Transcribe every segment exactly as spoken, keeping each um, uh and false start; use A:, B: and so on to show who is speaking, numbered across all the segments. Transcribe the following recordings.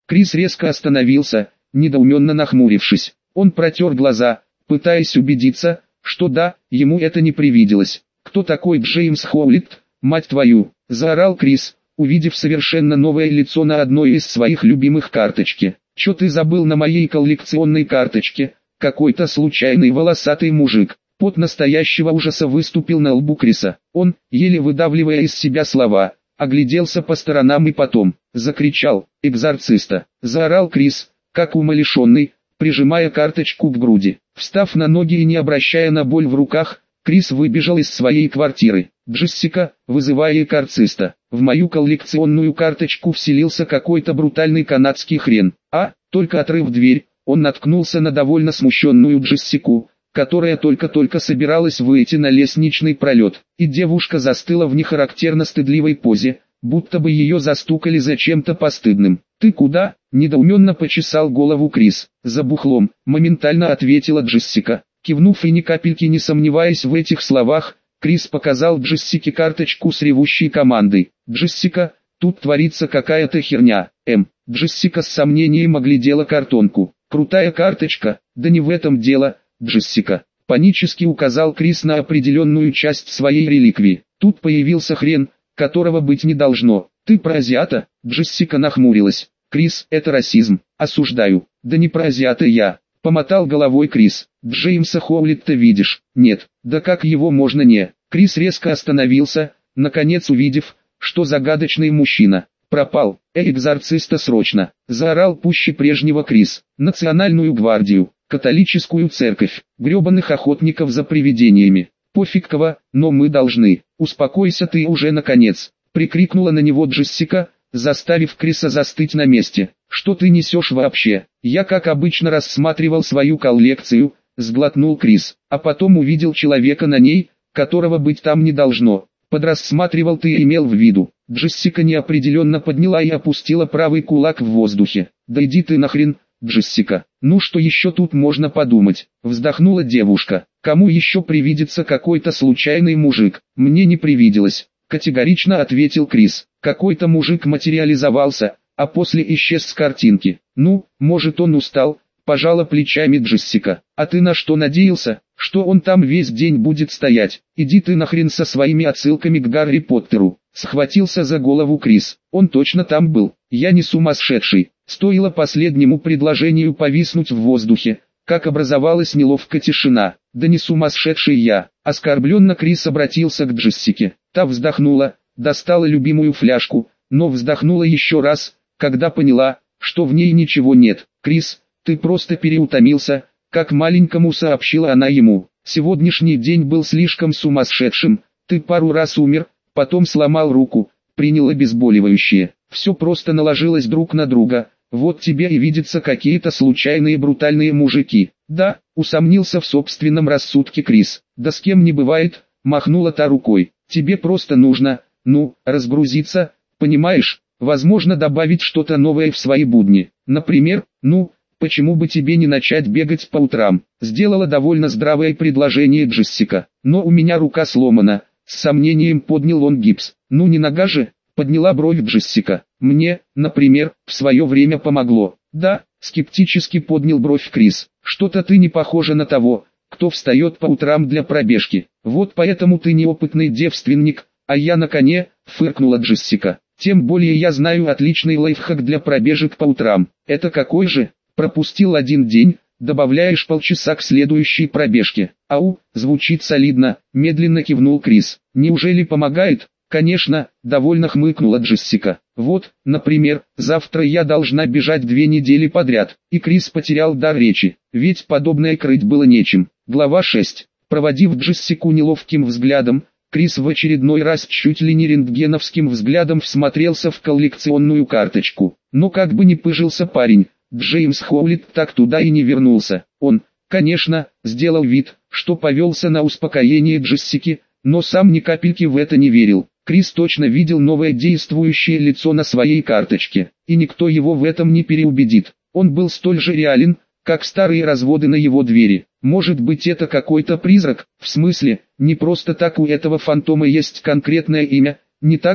A: Крис резко остановился, недоуменно нахмурившись. Он протер глаза, пытаясь убедиться, что да, ему это не привиделось. «Кто такой Джеймс Хоулитт, мать твою?» – заорал Крис, увидев совершенно новое лицо на одной из своих любимых карточки. «Чё ты забыл на моей коллекционной карточке? Какой-то случайный волосатый мужик». Пот настоящего ужаса выступил на лбу Криса. Он, еле выдавливая из себя слова, огляделся по сторонам и потом закричал: «Экзорциста!» – заорал Крис, как умалишенный, прижимая карточку к груди. Встав на ноги и не обращая на боль в руках, Крис выбежал из своей квартиры. «Джессика, вызывай экзорциста. В мою коллекционную карточку вселился какой-то брутальный канадский хрен». А, только отрыв дверь, он наткнулся на довольно смущенную Джессику, которая только-только собиралась выйти на лестничный пролет, и девушка застыла в нехарактерно стыдливой позе, будто бы ее застукали за чем-то постыдным. «Ты куда?» – недоуменно почесал голову Крис. «За бухлом», – моментально ответила Джессика. Кивнув и ни капельки не сомневаясь в этих словах, Крис показал Джессике карточку с ревущей командой. «Джессика, тут творится какая-то херня». М. Джессика с сомнением оглядела картонку. «Крутая карточка, да не в этом дело, Джессика», — панически указал Крис на определенную часть своей реликвии. «Тут появился хрен, которого быть не должно. Ты про азиата?» Джессика нахмурилась. «Крис, это расизм. Осуждаю». «Да не про азиата я», — помотал головой Крис. «Джеймса Хоулитта видишь?» «Нет». «Да как его можно не?» Крис резко остановился, наконец увидев, что загадочный мужчина пропал. «Э, экзорциста срочно!» — заорал пуще прежнего Крис. «Национальную гвардию, католическую церковь, гребаных охотников за привидениями. Пофиг кого, но мы должны. Успокойся ты уже наконец!» — прикрикнула на него Джессика, заставив Криса застыть на месте. «Что ты несешь вообще?» «Я как обычно рассматривал свою коллекцию», — сглотнул Крис, а потом увидел человека на ней, которого быть там не должно. «Подрассматривал ты имел в виду». Джессика неопределенно подняла и опустила правый кулак в воздухе. «Да иди ты нахрен, Джессика. Ну что еще тут можно подумать?» Вздохнула девушка. «Кому еще привидится какой-то случайный мужик?» «Мне не привиделось», категорично ответил Крис. «Какой-то мужик материализовался, а после исчез с картинки. Ну, может он устал?» Пожала плечами Джессика. «А ты на что надеялся? Что он там весь день будет стоять? Иди ты нахрен со своими отсылками к Гарри Поттеру». Схватился за голову Крис. «Он точно там был. Я не сумасшедший». Стоило последнему предложению повиснуть в воздухе, как образовалась неловкая тишина. «Да не сумасшедший я». Оскорбленно Крис обратился к Джессике. Та вздохнула, достала любимую фляжку, но вздохнула еще раз, когда поняла, что в ней ничего нет. «Крис, ты просто переутомился», как маленькому сообщила она ему. «Сегодняшний день был слишком сумасшедшим, ты пару раз умер, потом сломал руку, принял обезболивающее. Все просто наложилось друг на друга, вот тебе и видятся какие-то случайные брутальные мужики». «Да», усомнился в собственном рассудке Крис. «Да с кем не бывает», махнула та рукой. «Тебе просто нужно, ну, разгрузиться, понимаешь, возможно добавить что-то новое в свои будни. Например, ну, почему бы тебе не начать бегать по утрам?» Сделала довольно здравое предложение Джессика. «Но у меня рука сломана», с сомнением поднял он гипс. «Ну не нога же», подняла бровь Джессика. «Мне, например, в свое время помогло». «Да», скептически поднял бровь Крис. «Что-то ты не похожа на того, кто встает по утрам для пробежки. Вот поэтому ты неопытный девственник, а я на коне», фыркнула Джессика. «Тем более я знаю отличный лайфхак для пробежек по утрам». «Это какой же?» «Пропустил один день, добавляешь полчаса к следующей пробежке». «Ау, звучит солидно», медленно кивнул Крис. «Неужели помогает?» «Конечно», довольно хмыкнула Джессика. «Вот, например, завтра я должна бежать две недели подряд». И Крис потерял дар речи, ведь подобное крыть было нечем. Глава шесть. Проводив Джессику неловким взглядом, Крис в очередной раз чуть ли не рентгеновским взглядом всмотрелся в коллекционную карточку. Но как бы ни пыжился парень, Джеймс Хоулитт так туда и не вернулся. Он, конечно, сделал вид, что повелся на успокоение Джессики, но сам ни капельки в это не верил. Крис точно видел новое действующее лицо на своей карточке, и никто его в этом не переубедит. Он был столь же реален, как старые разводы на его двери. Может быть, это какой-то призрак? В смысле, не просто так у этого фантома есть конкретное имя, не так ли?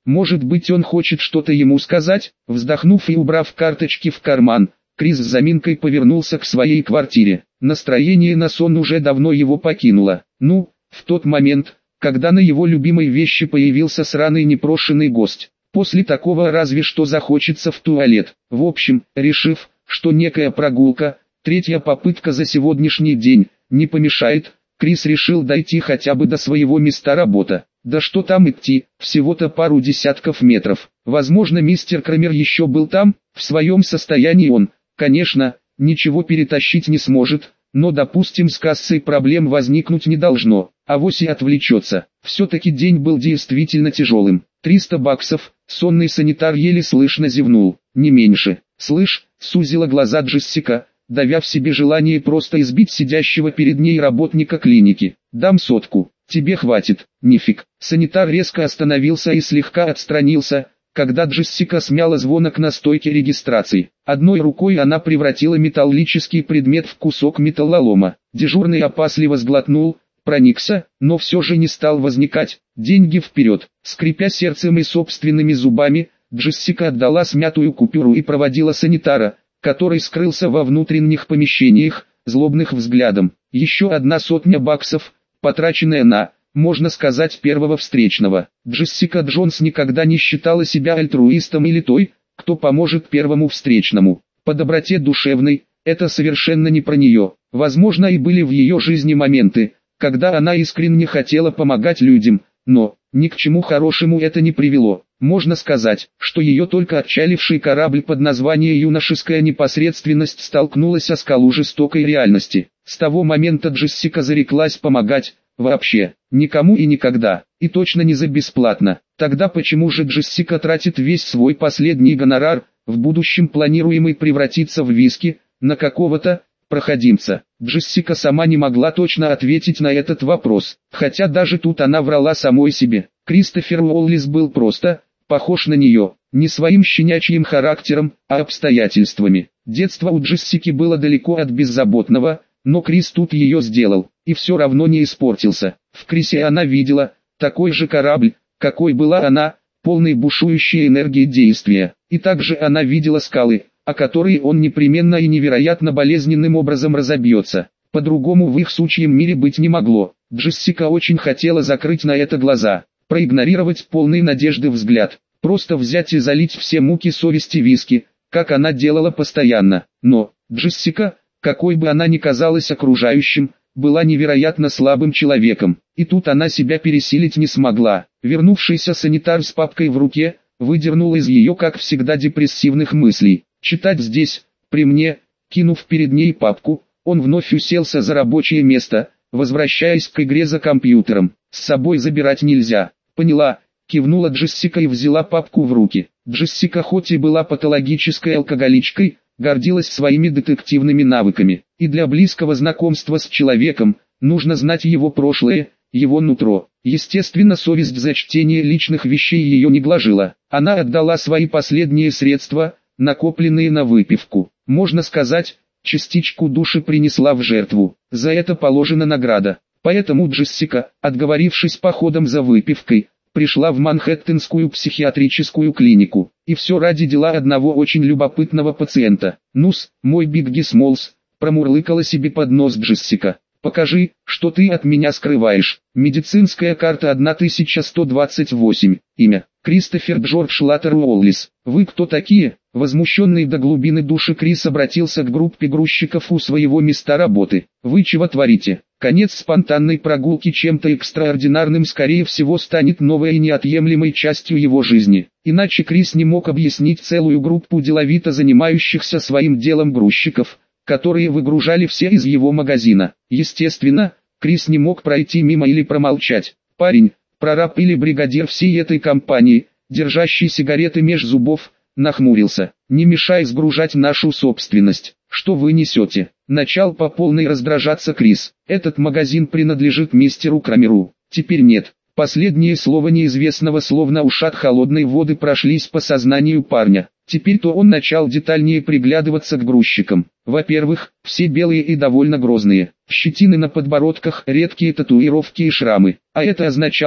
A: Может быть, он хочет что-то ему сказать? Вздохнув и убрав карточки в карман, Крис с заминкой повернулся к своей квартире. Настроение на сон уже давно его покинуло. Ну, в тот момент, когда на его любимой вещи появился сраный непрошенный гость. После такого разве что захочется в туалет. В общем, решив, что некая прогулка, третья попытка за сегодняшний день, не помешает, Крис решил дойти хотя бы до своего места работы. Да что там идти, всего-то пару десятков метров. Возможно, мистер Крамер еще был там, в своем состоянии он, конечно, ничего перетащить не сможет, но допустим с кассой проблем возникнуть не должно, авось и отвлечется. Все-таки день был действительно тяжелым. триста баксов, сонный санитар еле слышно зевнул, не меньше. Слышь, сузила глаза Джессика, давя в себе желание просто избить сидящего перед ней работника клиники. Дам сотку, тебе хватит, нифиг. Санитар резко остановился и слегка отстранился, когда Джессика смяла звонок на стойке регистрации. Одной рукой она превратила металлический предмет в кусок металлолома. Дежурный опасливо сглотнул, проникся, но все же не стал возникать. Деньги вперед. Скрипя сердцем и собственными зубами, Джессика отдала смятую купюру и проводила санитара, который скрылся во внутренних помещениях, злобных взглядом. Еще одна сотня баксов, потраченная на, можно сказать, первого встречного. Джессика Джонс никогда не считала себя альтруистом или той, кто поможет первому встречному. По доброте душевной, это совершенно не про нее. Возможно, и были в ее жизни моменты, когда она искренне хотела помогать людям, но ни к чему хорошему это не привело. Можно сказать, что ее только отчаливший корабль под названием «Юношеская непосредственность» столкнулась о скалу жестокой реальности. С того момента Джессика зареклась помогать, вообще, никому и никогда, и точно не за бесплатно. Тогда почему же Джессика тратит весь свой последний гонорар, в будущем планируемый превратиться в виски, на какого-то проходимца? Джессика сама не могла точно ответить на этот вопрос, хотя даже тут она врала самой себе. Кристофер Уоллис был просто похож на нее, не своим щенячьим характером, а обстоятельствами. Детство у Джессики было далеко от беззаботного, но Крис тут ее сделал, и все равно не испортился. В Крисе она видела такой же корабль, какой была она, полный бушующей энергии действия, и также она видела скалы, о которые он непременно и невероятно болезненным образом разобьется. По-другому в их сучьем мире быть не могло. Джессика очень хотела закрыть на это глаза, проигнорировать полный надежды взгляд, просто взять и залить все муки совести виски, как она делала постоянно. Но Джессика, какой бы она ни казалась окружающим, была невероятно слабым человеком, и тут она себя пересилить не смогла. Вернувшийся санитар с папкой в руке, выдернул из ее, как всегда, депрессивных мыслей. Читать здесь, при мне, кинув перед ней папку, он вновь уселся за рабочее место, возвращаясь к игре за компьютером. С собой забирать нельзя. Поняла, кивнула Джессика и взяла папку в руки. Джессика хоть и была патологической алкоголичкой, гордилась своими детективными навыками. И для близкого знакомства с человеком, нужно знать его прошлое, его нутро. Естественно, совесть за чтение личных вещей ее не гложила. Она отдала свои последние средства, накопленные на выпивку. Можно сказать, частичку души принесла в жертву. За это положена награда. Поэтому Джессика, отговорившись походом за выпивкой, пришла в Манхэттенскую психиатрическую клинику. И все ради дела одного очень любопытного пациента. «Ну-с, мой Бигги Смолс», промурлыкала себе под нос Джессика. «Покажи, что ты от меня скрываешь». Медицинская карта тысяча сто двадцать восемь. Имя: Кристофер Джордж Латтер Уоллис. «Вы кто такие?» Возмущенный до глубины души Крис обратился к группе грузчиков у своего места работы. «Вы чего творите?» Конец спонтанной прогулки чем-то экстраординарным скорее всего станет новой и неотъемлемой частью его жизни. Иначе Крис не мог объяснить целую группу деловито занимающихся своим делом грузчиков, которые выгружали все из его магазина. Естественно, Крис не мог пройти мимо или промолчать. Парень, прораб или бригадир всей этой компании, держащий сигареты меж зубов, нахмурился. «Не мешай сгружать нашу собственность. Что вы несете?» Начал по полной раздражаться Крис. «Этот магазин принадлежит мистеру Крамеру. Теперь нет». Последние слова неизвестного словно ушат холодной воды прошлись по сознанию парня. Теперь-то он начал детальнее приглядываться к грузчикам. Во-первых, все белые и довольно грозные. Щетины на подбородках, редкие татуировки и шрамы. А это означало,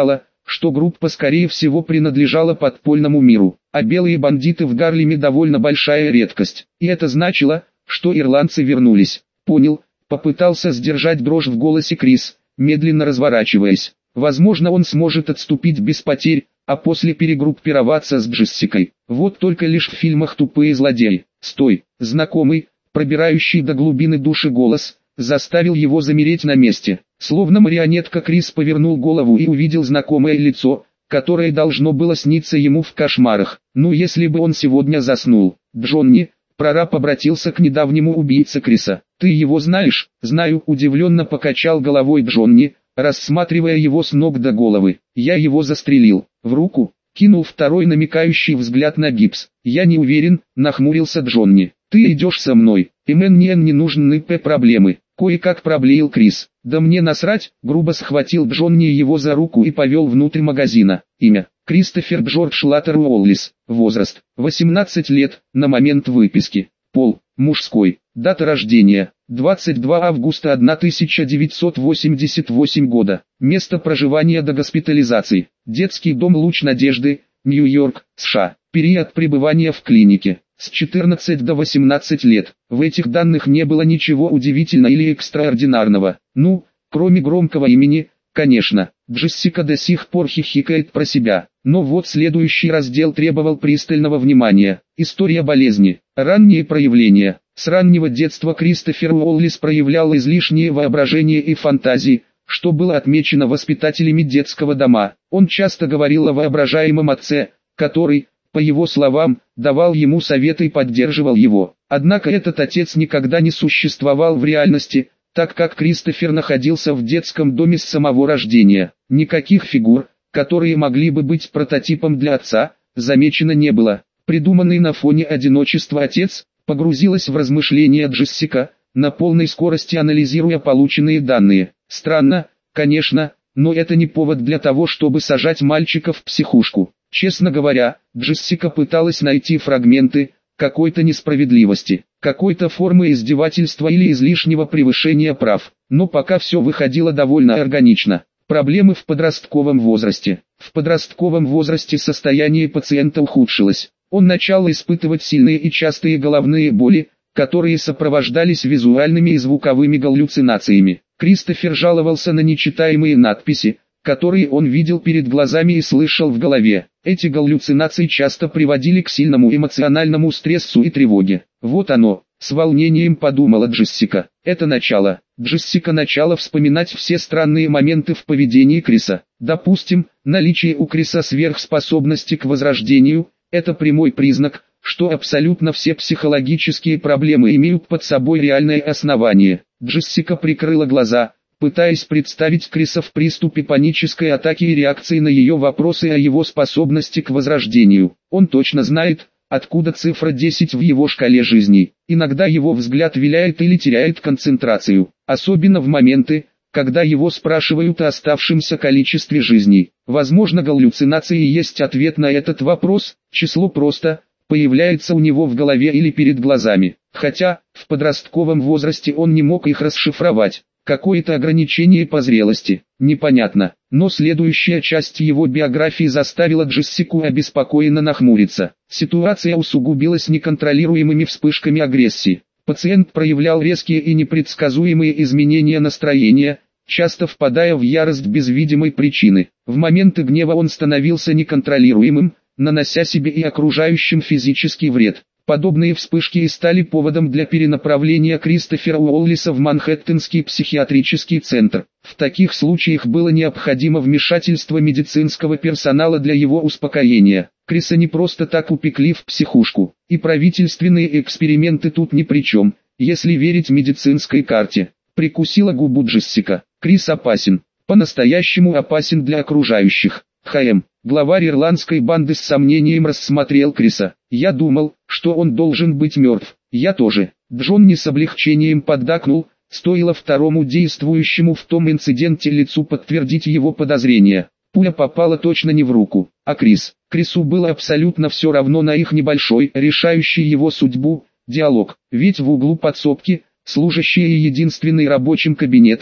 A: что группа скорее всего принадлежала подпольному миру, а белые бандиты в Гарлеме довольно большая редкость. И это значило, что ирландцы вернулись. Понял, попытался сдержать дрожь в голосе Крис, медленно разворачиваясь. Возможно, он сможет отступить без потерь, а после перегруппироваться с Джессикой. Вот только лишь в фильмах тупые злодеи. Стой, знакомый, пробирающий до глубины души голос, заставил его замереть на месте. Словно марионетка, Крис повернул голову и увидел знакомое лицо, которое должно было сниться ему в кошмарах. Ну если бы он сегодня заснул. Джонни, прораб обратился к недавнему убийце Криса. Ты его знаешь? Знаю, удивленно покачал головой Джонни, рассматривая его с ног до головы. Я его застрелил. В руку, кинул второй намекающий взгляд на гипс. Я не уверен, нахмурился Джонни. Ты идешь со мной, и мне не нужны проблемы. Кое-как проблеял Крис. Да мне насрать, грубо схватил Джонни его за руку и повел внутрь магазина. Имя: Кристофер Джордж Латтер Уоллис. Возраст: восемнадцать лет, на момент выписки. Пол: мужской. Дата рождения: двадцать два августа тысяча девятьсот восемьдесят восьмого года. Место проживания до госпитализации: детский дом Луч Надежды, Нью-Йорк, США. Период пребывания в клинике: с четырнадцати до восемнадцати лет. В этих данных не было ничего удивительного или экстраординарного. Ну, кроме громкого имени, конечно. Джессика до сих пор хихикает про себя. Но вот следующий раздел требовал пристального внимания. История болезни. Ранние проявления. С раннего детства Кристофер Уоллис проявлял излишнее воображение и фантазии, что было отмечено воспитателями детского дома. Он часто говорил о воображаемом отце, который, по его словам, давал ему советы и поддерживал его. Однако этот отец никогда не существовал в реальности, так как Кристофер находился в детском доме с самого рождения. Никаких фигур, которые могли бы быть прототипом для отца, замечено не было. Придуманный на фоне одиночества отец, погрузилась в размышления Джессика, на полной скорости анализируя полученные данные. Странно, конечно, но это не повод для того, чтобы сажать мальчика в психушку. Честно говоря, Джессика пыталась найти фрагменты какой-то несправедливости, какой-то формы издевательства или излишнего превышения прав, но пока все выходило довольно органично. Проблемы в подростковом возрасте. В подростковом возрасте состояние пациента ухудшилось. Он начал испытывать сильные и частые головные боли, которые сопровождались визуальными и звуковыми галлюцинациями. Кристофер жаловался на нечитаемые надписи, которые он видел перед глазами и слышал в голове. Эти галлюцинации часто приводили к сильному эмоциональному стрессу и тревоге. Вот оно, с волнением подумала Джессика. Это начало. Джессика начала вспоминать все странные моменты в поведении Криса. Допустим, наличие у Криса сверхспособности к возрождению – это прямой признак, что абсолютно все психологические проблемы имеют под собой реальное основание. Джессика прикрыла глаза, пытаясь представить Криса в приступе панической атаки и реакции на ее вопросы о его способности к возрождению. Он точно знает, откуда цифра десять в его шкале жизни. Иногда его взгляд виляет или теряет концентрацию, особенно в моменты, когда его спрашивают о оставшемся количестве жизней. Возможно, галлюцинации есть ответ на этот вопрос, число просто появляется у него в голове или перед глазами. Хотя, в подростковом возрасте он не мог их расшифровать. Какое-то ограничение по зрелости, непонятно, но следующая часть его биографии заставила Джессику обеспокоенно нахмуриться. Ситуация усугубилась неконтролируемыми вспышками агрессии. Пациент проявлял резкие и непредсказуемые изменения настроения, часто впадая в ярость без видимой причины. В моменты гнева он становился неконтролируемым, нанося себе и окружающим физический вред. Подобные вспышки и стали поводом для перенаправления Кристофера Уоллиса в Манхэттенский психиатрический центр. В таких случаях было необходимо вмешательство медицинского персонала для его успокоения. Криса не просто так упекли в психушку, и правительственные эксперименты тут ни при чем, если верить медицинской карте. Прикусила губу Джессика. Крис опасен, по-настоящему опасен для окружающих. ХМ. Главарь ирландской банды с сомнением рассмотрел Криса. Я думал, что он должен быть мертв. Я тоже. Джонни с облегчением поддакнул, стоило второму действующему в том инциденте лицу подтвердить его подозрения. Пуля попала точно не в руку, а Крис. Крису было абсолютно все равно на их небольшой, решающий его судьбу, диалог. Ведь в углу подсобки, служащая единственным рабочим кабинетом,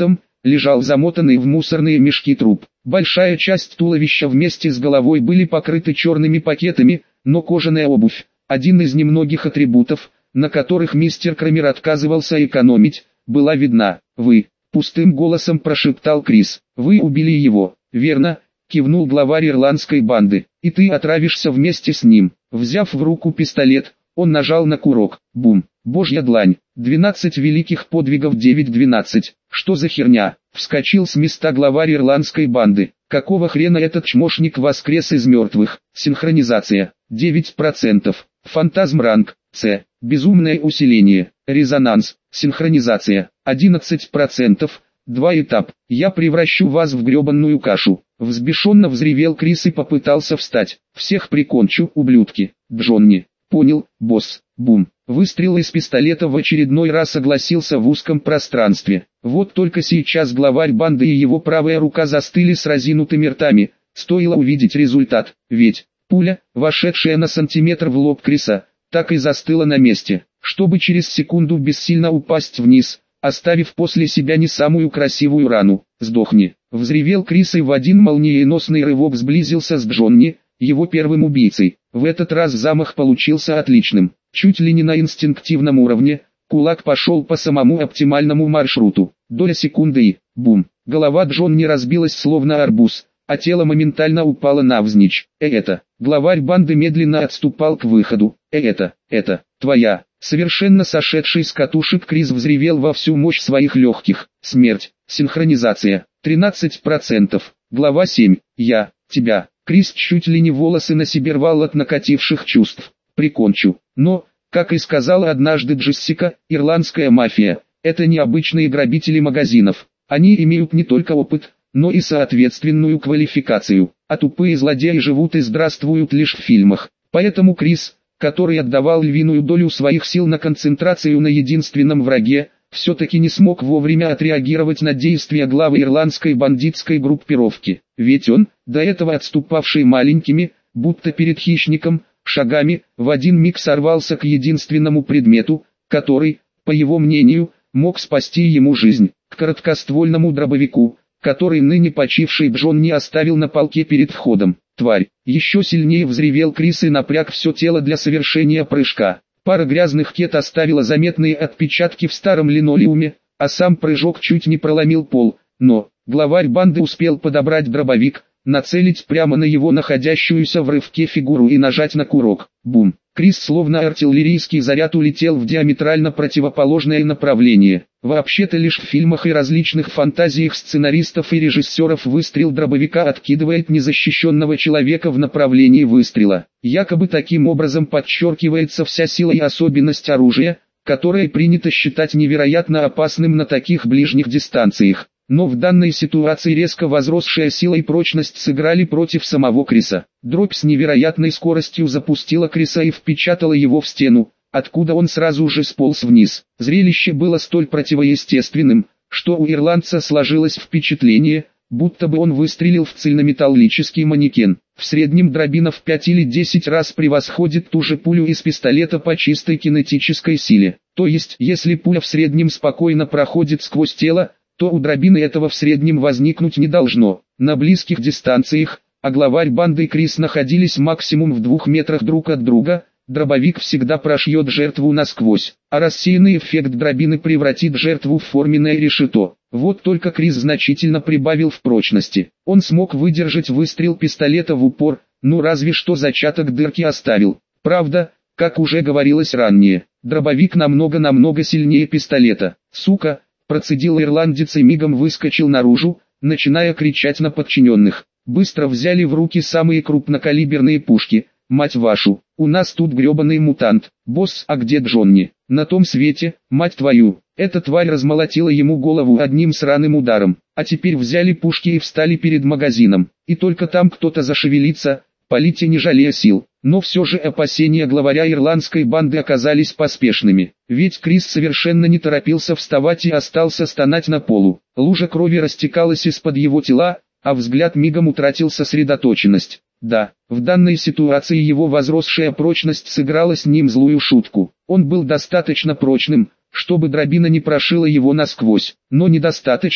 A: лежал замотанный в мусорные мешки труп. Большая часть туловища вместе с головой были покрыты черными пакетами, но кожаная обувь, один из немногих атрибутов, на которых мистер Крамер отказывался экономить, была видна. «Вы», — пустым голосом прошептал Крис, — «вы убили его, верно?» — кивнул главарь ирландской банды. «И ты отравишься вместе с ним». Взяв в руку пистолет, он нажал на курок. Бум. Божья длань. двенадцать великих подвигов девять двенадцать. Что за херня? Вскочил с места главарь ирландской банды. Какого хрена этот чмошник воскрес из мертвых? Синхронизация. девять процентов. Фантазм ранг. С. Безумное усиление. Резонанс. Синхронизация. одиннадцать процентов. Два этап. Я превращу вас в гребанную кашу. Взбешенно взревел Крис и попытался встать. Всех прикончу, ублюдки. Джонни. Понял, босс. Бум. Выстрел из пистолета в очередной раз согласился в узком пространстве. Вот только сейчас главарь банды и его правая рука застыли с разинутыми ртами. Стоило увидеть результат, ведь пуля, вошедшая на сантиметр в лоб Криса, так и застыла на месте, чтобы через секунду бессильно упасть вниз, оставив после себя не самую красивую рану. «Сдохни!» — взревел Крис и в один молниеносный рывок сблизился с Джонни, его первым убийцей. В этот раз замах получился отличным, чуть ли не на инстинктивном уровне. Кулак пошел по самому оптимальному маршруту. Доля секунды и бум. Голова Джонни разбилась словно арбуз, а тело моментально упало навзничь. «Э это!» Главарь банды медленно отступал к выходу. «Э это! Это! Твоя!» Совершенно сошедший с катушек Крис взревел во всю мощь своих легких. «Смерть! Синхронизация! тринадцать процентов! Глава семь. Я! Тебя!» Крис чуть ли не волосы на себе рвал от накативших чувств. «Прикончу!» Но, как и сказала однажды Джессика, ирландская мафия – это не обычные грабители магазинов. Они имеют не только опыт, но и соответственную квалификацию. А тупые злодеи живут и здравствуют лишь в фильмах. Поэтому Крис, который отдавал львиную долю своих сил на концентрацию на единственном враге, все-таки не смог вовремя отреагировать на действия главы ирландской бандитской группировки. Ведь он, до этого отступавший маленькими, будто перед хищником, шагами, в один миг сорвался к единственному предмету, который, по его мнению, мог спасти ему жизнь, к короткоствольному дробовику, который ныне почивший Джонни оставил на полке перед входом. «Тварь!» Еще сильнее взревел Крис и напряг все тело для совершения прыжка. Пара грязных кет оставила заметные отпечатки в старом линолеуме, а сам прыжок чуть не проломил пол, но главарь банды успел подобрать дробовик, нацелить прямо на его находящуюся в рывке фигуру и нажать на курок. Бум! Крис словно артиллерийский заряд улетел в диаметрально противоположное направление. Вообще-то лишь в фильмах и различных фантазиях сценаристов и режиссеров выстрел дробовика откидывает незащищенного человека в направлении выстрела. Якобы таким образом подчеркивается вся сила и особенность оружия, которое принято считать невероятно опасным на таких ближних дистанциях. Но в данной ситуации резко возросшая сила и прочность сыграли против самого Криса. Дробь с невероятной скоростью запустила Криса и впечатала его в стену, откуда он сразу же сполз вниз. Зрелище было столь противоестественным, что у ирландца сложилось впечатление, будто бы он выстрелил в цельнометаллический манекен. В среднем дробина в пять или десять раз превосходит ту же пулю из пистолета по чистой кинетической силе. То есть, если пуля в среднем спокойно проходит сквозь тело, то у дробины этого в среднем возникнуть не должно. На близких дистанциях, а главарь банды и Крис находились максимум в двух метрах друг от друга, дробовик всегда прошьет жертву насквозь, а рассеянный эффект дробины превратит жертву в форменное решето. Вот только Крис значительно прибавил в прочности. Он смог выдержать выстрел пистолета в упор, ну разве что зачаток дырки оставил. Правда, как уже говорилось ранее, дробовик намного-намного сильнее пистолета. «Сука!» Процедил ирландец и мигом выскочил наружу, начиная кричать на подчиненных. Быстро взяли в руки самые крупнокалиберные пушки. «Мать вашу, у нас тут гребаный мутант. Босс, а где Джонни?» «На том свете, мать твою». Эта тварь размолотила ему голову одним сраным ударом. А теперь взяли пушки и встали перед магазином. И только там кто-то зашевелится, полите не жалея сил. Но все же опасения главаря ирландской банды оказались поспешными. Ведь Крис совершенно не торопился вставать и остался стонать на полу. Лужа крови растекалась из-под его тела, а взгляд мигом утратил сосредоточенность. Да, в данной ситуации его возросшая прочность сыграла с ним злую шутку. Он был достаточно прочным, чтобы дробина не прошила его насквозь, но недостаточно,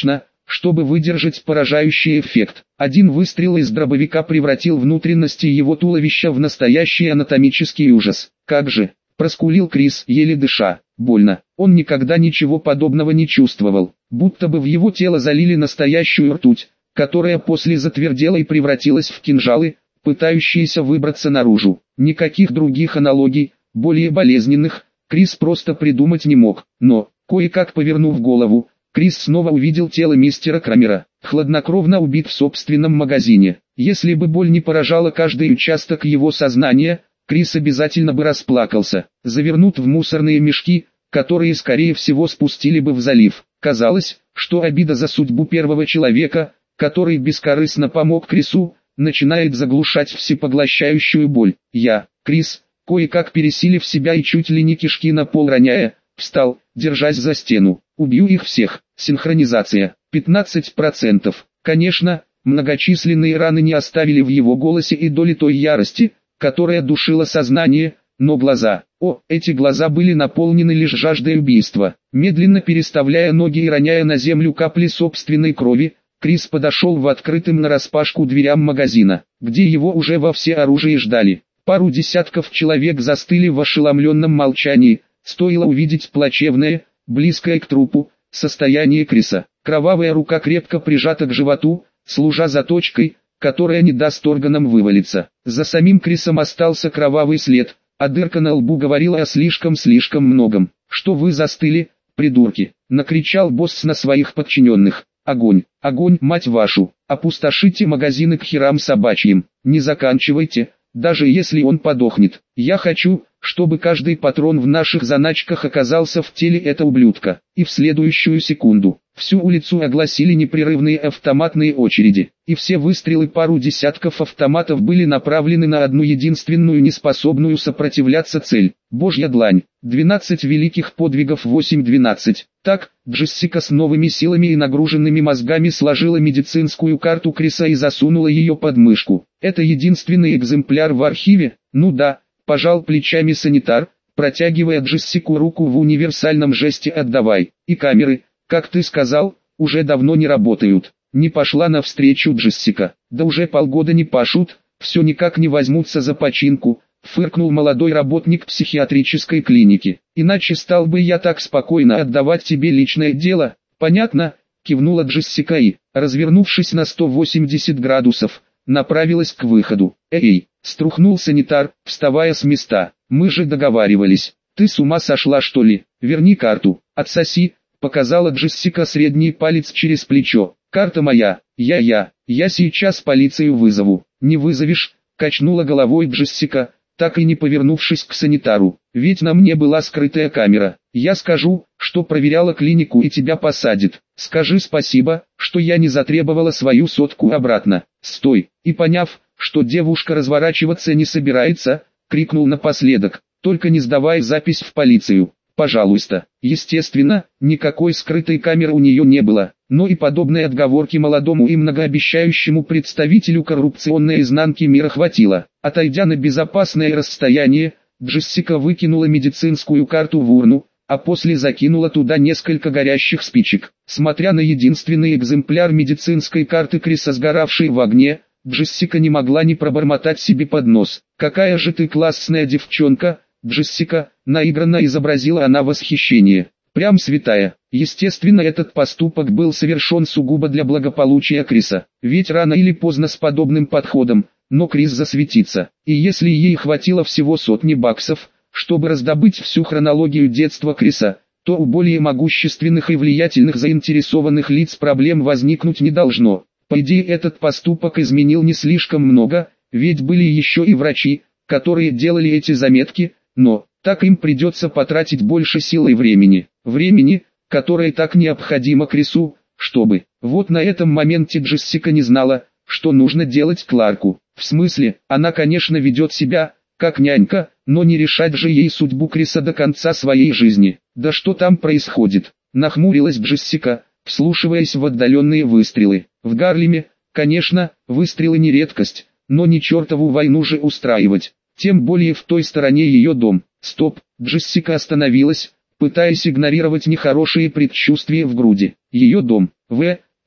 A: чтобы выдержать поражающий эффект. Один выстрел из дробовика превратил внутренности его туловища в настоящий анатомический ужас. «Как же!» – проскулил Крис, еле дыша. Больно. Он никогда ничего подобного не чувствовал. Будто бы в его тело залили настоящую ртуть, которая после затвердела и превратилась в кинжалы, пытающиеся выбраться наружу. Никаких других аналогий, более болезненных, Крис просто придумать не мог. Но, кое-как повернув голову, Крис снова увидел тело мистера Крамера, хладнокровно убит в собственном магазине. Если бы боль не поражала каждый участок его сознания, Крис обязательно бы расплакался. Завернут в мусорные мешки, которые скорее всего спустили бы в залив. Казалось, что обида за судьбу первого человека, который бескорыстно помог Крису, начинает заглушать всепоглощающую боль. Я, Крис, кое-как пересилив себя и чуть ли не кишки на пол роняя, встал, держась за стену. Убью их всех. Синхронизация. пятнадцать процентов. Конечно, многочисленные раны не оставили в его голосе и доли той ярости, которая душила сознание, но глаза, о, эти глаза были наполнены лишь жаждой убийства. Медленно переставляя ноги и роняя на землю капли собственной крови, Крис подошел в открытым нараспашку дверям магазина, где его уже во всеоружии ждали. Пару десятков человек застыли в ошеломленном молчании, стоило увидеть плачевное, близкое к трупу, состояние Криса. Кровавая рука крепко прижата к животу, служа заточкой, которая не даст органам вывалиться. За самим Крисом остался кровавый след, а дырка на лбу говорила о слишком-слишком многом. «Что вы застыли, придурки?» — накричал босс на своих подчиненных. «Огонь, огонь, мать вашу! Опустошите магазины к херам собачьим, не заканчивайте, даже если он подохнет. Я хочу, чтобы каждый патрон в наших заначках оказался в теле этого ублюдка». И в следующую секунду всю улицу огласили непрерывные автоматные очереди, и все выстрелы пару десятков автоматов были направлены на одну единственную неспособную сопротивляться цель. Божья длань. двенадцать великих подвигов восемь двенадцать. Так, Джессика с новыми силами и нагруженными мозгами сложила медицинскую карту Криса и засунула ее под мышку. Это единственный экземпляр в архиве? Ну да, пожал плечами санитар, протягивая Джессику руку в универсальном жесте «отдавай». И камеры, как ты сказал, уже давно не работают. Не пошла навстречу Джессика. Да уже полгода не пашут, все никак не возьмутся за починку, фыркнул молодой работник психиатрической клиники. Иначе стал бы я так спокойно отдавать тебе личное дело. Понятно, кивнула Джессика и, развернувшись на сто восемьдесят градусов, направилась к выходу. Эй, струхнул санитар, вставая с места. Мы же договаривались. Ты с ума сошла, что ли? Верни карту. Отсоси, показала Джессика средний палец через плечо. Карта моя. Я-я. Я сейчас полицию вызову. Не вызовешь, качнула головой Джессика, так и не повернувшись к санитару. Ведь на мне была скрытая камера. Я скажу, что проверяла клинику и тебя посадят. Скажи спасибо, что я не затребовала свою сотку обратно. Стой. И поняв, что девушка разворачиваться не собирается, крикнул напоследок. Только не сдавай запись в полицию. Пожалуйста. Естественно, никакой скрытой камеры у нее не было, но и подобной отговорки молодому и многообещающему представителю коррупционной изнанки мира хватило. Отойдя на безопасное расстояние, Джессика выкинула медицинскую карту в урну, а после закинула туда несколько горящих спичек. Смотря на единственный экземпляр медицинской карты Криса, сгоравший в огне, Джессика не могла не пробормотать себе под нос. «Какая же ты классная девчонка, Джессика!» — наигранно изобразила она восхищение. «Прям святая». Естественно, этот поступок был совершен сугубо для благополучия Криса. Ведь рано или поздно с подобным подходом, но Крис засветится. И если ей хватило всего сотни баксов, чтобы раздобыть всю хронологию детства Криса, то у более могущественных и влиятельных заинтересованных лиц проблем возникнуть не должно. По идее, этот поступок изменил не слишком много, ведь были еще и врачи, которые делали эти заметки, но так им придется потратить больше сил и времени. Времени, которое так необходимо Крису, чтобы... Вот на этом моменте Джессика не знала, что нужно делать Кларку. В смысле, она, конечно, ведет себя, как нянька, но не решать же ей судьбу Криса до конца своей жизни. Да что там происходит? Нахмурилась Джессика, вслушиваясь в отдаленные выстрелы. В Гарлеме, конечно, выстрелы не редкость, но не чертову войну же устраивать. Тем более в той стороне ее дом. Стоп, Джессика остановилась, пытаясь игнорировать нехорошие предчувствия в груди. Ее дом. В.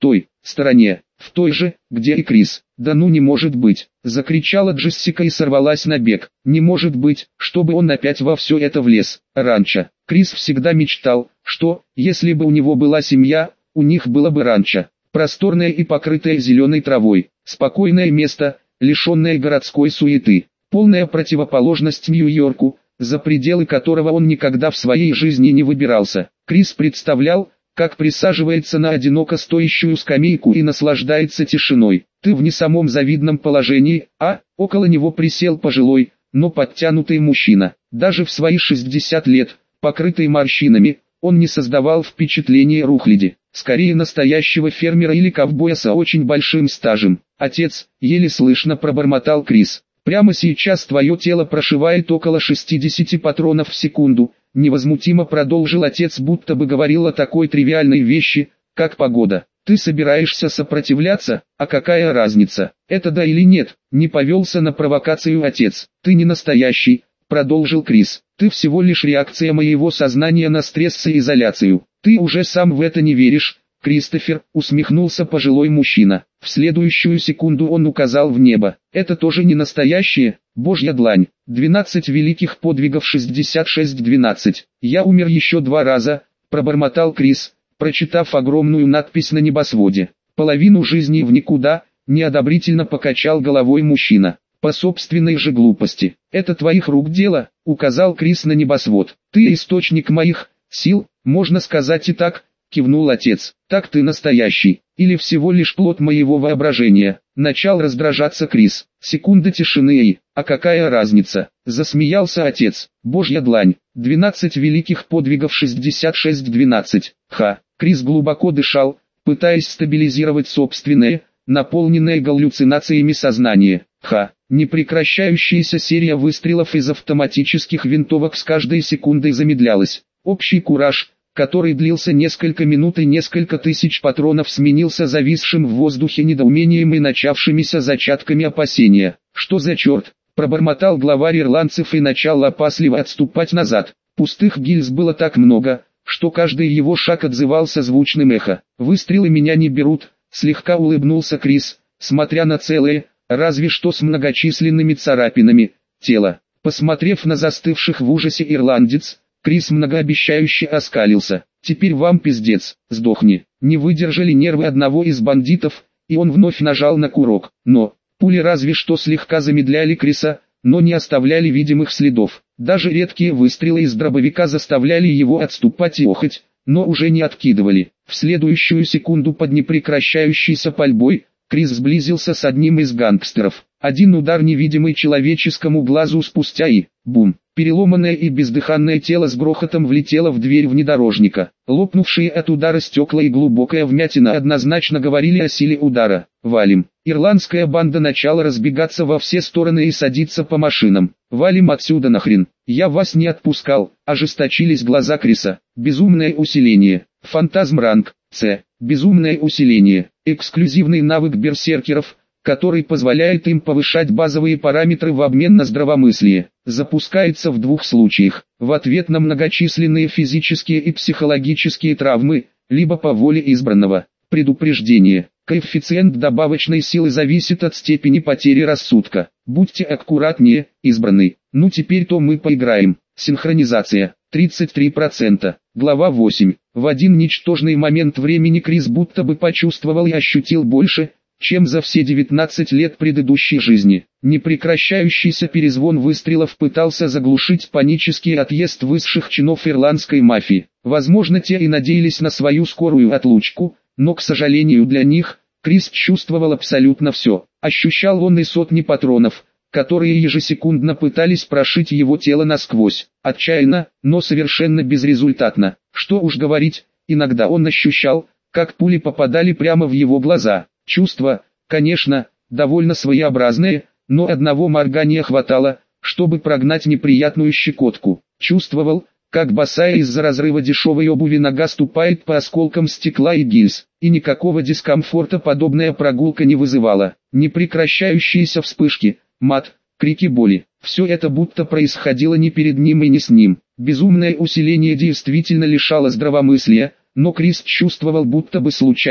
A: той стороне, в той же, где и Крис. «Да ну не может быть!» — закричала Джессика и сорвалась на бег. «Не может быть, чтобы он опять во все это влез. Ранчо». Крис всегда мечтал, что, если бы у него была семья, у них было бы ранчо. Просторное и покрытое зеленой травой. Спокойное место, лишенное городской суеты. Полная противоположность Нью-Йорку, за пределы которого он никогда в своей жизни не выбирался. Крис представлял, как присаживается на одиноко стоящую скамейку и наслаждается тишиной. «Ты в не самом завидном положении, а?» Около него присел пожилой, но подтянутый мужчина. Даже в свои шестьдесят лет, покрытый морщинами, он не создавал впечатления рухляди. Скорее настоящего фермера или ковбоя с очень большим стажем. «Отец», — еле слышно пробормотал Крис. «Прямо сейчас твое тело прошивает около шестидесяти патронов в секунду», — невозмутимо продолжил отец, будто бы говорил о такой тривиальной вещи, как погода. «Ты собираешься сопротивляться, а какая разница, это да или нет?» Не повелся на провокацию отец. «Ты не настоящий», — продолжил Крис. «Ты всего лишь реакция моего сознания на стресс и изоляцию. Ты уже сам в это не веришь, Кристофер», — усмехнулся пожилой мужчина. В следующую секунду он указал в небо. «Это тоже не настоящее, Божья длань. двенадцать великих подвигов шестьдесят шесть двенадцать. Я умер еще два раза», — пробормотал Крис, прочитав огромную надпись на небосводе. «Половину жизни в никуда», — неодобрительно покачал головой мужчина. «По собственной же глупости. Это твоих рук дело», — указал Крис на небосвод. «Ты источник моих сил, можно сказать и так», — кивнул отец. «Так ты настоящий, или всего лишь плод моего воображения?» Начал раздражаться Крис. Секунда тишины и... «А какая разница?» — засмеялся отец. «Божья длань. двенадцать великих подвигов шестьдесят шесть двенадцать. Ха!» Крис глубоко дышал, пытаясь стабилизировать собственное, наполненное галлюцинациями сознание. Ха! Непрекращающаяся серия выстрелов из автоматических винтовок с каждой секундой замедлялась. Общий кураж, который длился несколько минут и несколько тысяч патронов, сменился зависшим в воздухе недоумением и начавшимися зачатками опасения. «Что за черт?» – пробормотал главарь ирландцев и начал опасливо отступать назад. Пустых гильз было так много, что каждый его шаг отзывался звучным эхо. «Выстрелы меня не берут», – слегка улыбнулся Крис, смотря на целое, разве что с многочисленными царапинами, тело. Посмотрев на застывших в ужасе ирландец, Крис многообещающе оскалился. «Теперь вам пиздец, сдохни». Не выдержали нервы одного из бандитов, и он вновь нажал на курок. Но, пули разве что слегка замедляли Криса, но не оставляли видимых следов. Даже редкие выстрелы из дробовика заставляли его отступать и охать, но уже не откидывали. В следующую секунду под непрекращающейся пальбой, Крис сблизился с одним из гангстеров. Один удар невидимый человеческому глазу спустя и, бум, переломанное и бездыханное тело с грохотом влетело в дверь внедорожника. Лопнувшие от удара стекла и глубокая вмятина однозначно говорили о силе удара. «Валим». Ирландская банда начала разбегаться во все стороны и садиться по машинам. «Валим отсюда нахрен. Я вас не отпускал», — ожесточились глаза Криса. «Безумное усиление. Фантазм ранг. С. Безумное усиление. Эксклюзивный навык берсеркеров, который позволяет им повышать базовые параметры в обмен на здравомыслие. Запускается в двух случаях. В ответ на многочисленные физические и психологические травмы, либо по воле избранного. Предупреждение. Коэффициент добавочной силы зависит от степени потери рассудка. Будьте аккуратнее, избранный. Ну теперь то мы поиграем. Синхронизация. тридцать три процента. Глава восемь. В один ничтожный момент времени Крис будто бы почувствовал и ощутил больше, чем за все девятнадцать лет предыдущей жизни. Непрекращающийся перезвон выстрелов пытался заглушить панический отъезд высших чинов ирландской мафии. Возможно, те и надеялись на свою скорую отлучку, но, к сожалению для них, Крис чувствовал абсолютно все. Ощущал он и сотни патронов, которые ежесекундно пытались прошить его тело насквозь. Отчаянно, но совершенно безрезультатно. Что уж говорить, иногда он ощущал, как пули попадали прямо в его глаза. Чувство, конечно, довольно своеобразное, но одного моргания хватало, чтобы прогнать неприятную щекотку. Чувствовал, как босая из-за разрыва дешевой обуви нога ступает по осколкам стекла и гильз, и никакого дискомфорта подобная прогулка не вызывала. Непрекращающиеся вспышки, мат, крики боли, все это будто происходило не перед ним и не с ним. Безумное усиление действительно лишало здравомыслия, но Крис чувствовал будто бы случайно,